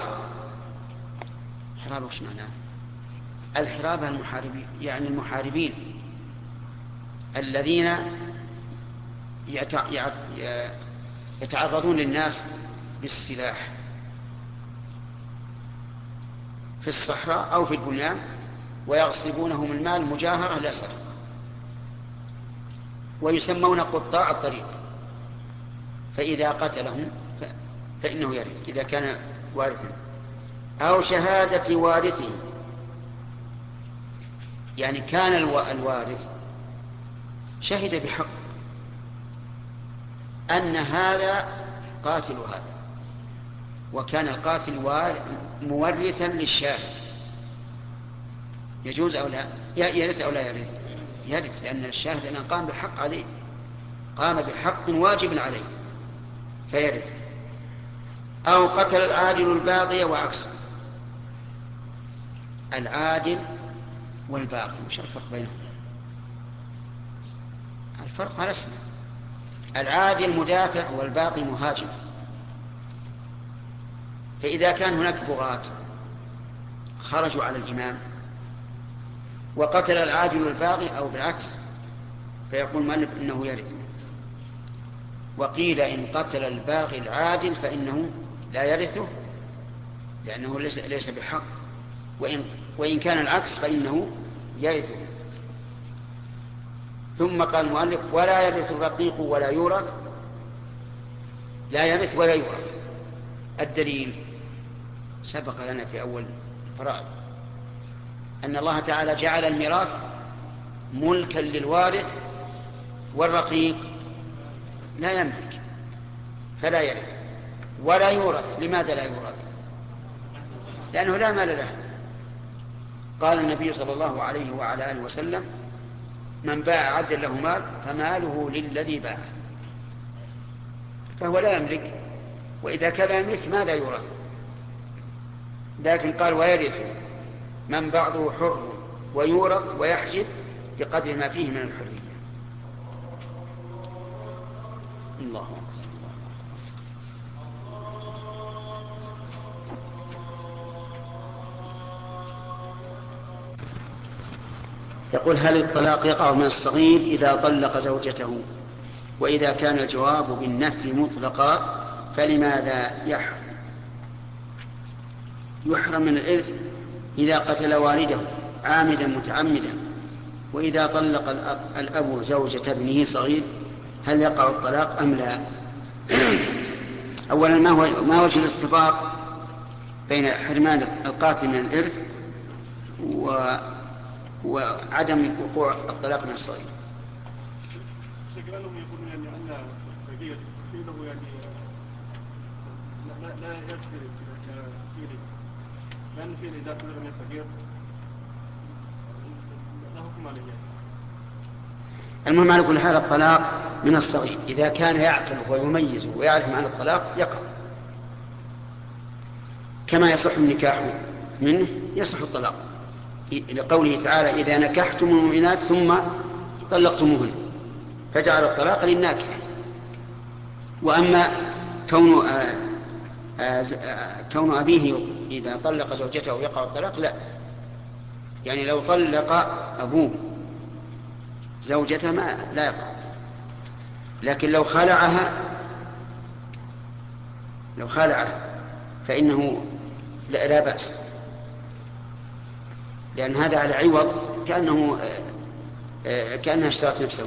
حرابة وش معناه؟ الحرابة المحاربين، يعني المحاربين الذين يتعرضون للناس بالسلاح في الصحراء أو في البنيان ويغصبونهم المال مجاهرة لا سرقة، ويسمون قطاع الطريق، فإذا قتلهم فإنه يرث إذا كان وارثا. أو شهادة وارثه، يعني كان الوارث شهد بحق أن هذا قاتل هذا، وكان القاتل مورثا للشاهد، يجوز أو لا؟ يرث أو لا يرث؟ يرث، لأن الشاهد الآن قام بحق عليه، قام بحق واجب عليه فيرث. أو قتل العادل الباغي وعكسه. العادل والباغي مش الفرق بينهم؟ الفرق على اسمه، العادل مدافع والباقي مهاجم. فإذا كان هناك بغاة خرجوا على الإمام وقتل العادل الباغي أو بالعكس، فيقول المؤلف إنه يرث. وقيل إن قتل الباغي العادل فإنه لا يرثه لأنه ليس, ليس بحق، وإن, وإن كان العكس فإنه يرثه. ثم قال المؤلف: ولا يرث الرقيق ولا يورث. لا يرث ولا يورث. الدليل سبق لنا في أول الفرائض أن الله تعالى جعل الميراث ملكا للوارث، والرقيق لا يملك فلا يرث ولا يورث. لماذا لا يورث؟ لأنه لا مال له. قال النبي صلى الله عليه وعلى آله وسلم: من باع عبدا له مال فماله للذي باع، فهو لا يملك، وإذا كان يملك ماذا يورث؟ لكن قال: ويرث من بعضه حر ويورث ويحجب بقدر ما فيه من الحرية. الله أكبر. يقول: هل الطلاق يقع من الصغير إذا طلق زوجته؟ وإذا كان الجواب بالنفي مطلقا فلماذا يحرم يحرم من الإرث إذا قتل والده عامدا متعمدا؟ وإذا طلق الأب, الأب زوجة ابنه صغير هل يقع الطلاق أم لا؟ أولا، ما هو ما وجه الارتباط بين حرمان القاتل من الإرث و وعدم وقوع الطلاق من الصغير؟ لأنهم يقولون يعني أن الصغير فيه يعني لا لا يكفي فيه، لأن فيه إذا صغر من الصغير لا حكم عليه. المهم على كل حال الطلاق من الصغير إذا كان يعقل ويميز ويعرف معنى الطلاق يقع، كما يصح النكاح منه يصح الطلاق، لقوله تعالى: إذا نكحتم المؤمنات ثم طلقتموهن، فجعل الطلاق للناكح. وأما كون آه آه كون أبيه إذا طلق زوجته يقع الطلاق لا، يعني لو طلق أبوه زوجته ما لا يقع، لكن لو خلعها لو خلعها فإنه لا, لا بأس، لأن هذا على عوض كأنه كأنها اشترت نفسه.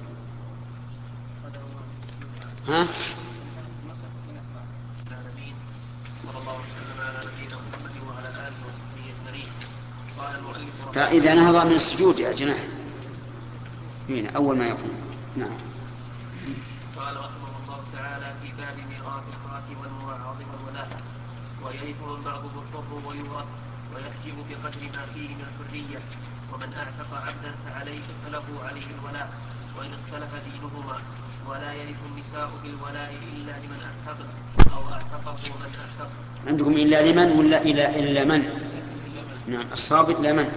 ها؟ فإذا نهض من السجود يا جناح هنا أول ما يقول. نعم. قال رحمه الله تعالى في باب ميراث الخاتم والمواعظ والولاء: ويرث من بعضه الحر ويورث ويحجب بقدر ما فيه من الحرية، ومن أعتق عبدا فعليه فله عليه الولاء وإن اختلف دينهما، ولا يرث النساء بالولاء إلا لمن أعتق أو أعتقه من أعتق. عندكم إلا لمن ولا إلا إلا من؟ نعم الصابت لا من.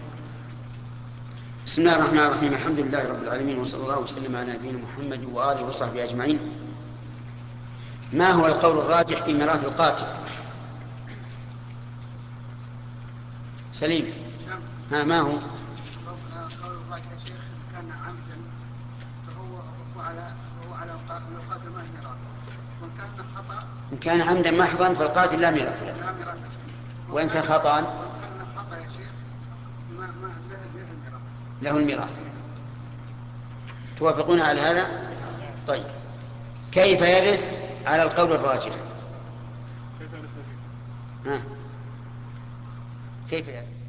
بسم الله الرحمن الرحيم، الحمد لله رب العالمين، وصلى الله وسلم على نبينا محمد وآله وصحبه أجمعين. ما هو القول الراجح في ميراث القاتل؟ سليم. ها ما هو؟ القول الراجح يا شيخ كان عمدا فهو على هو على القاتل ما ميراث، وإن كان خطأ إن كان عمدا محضا فالقاتل لا ميراث له، لا ميراث، وإن كان خطأ وإن كان خطأ يا شيخ ما ما له له الميراث. له الميراث. توافقون على هذا؟ طيب كيف يرث على القول الراجح؟ ها كيف يرث؟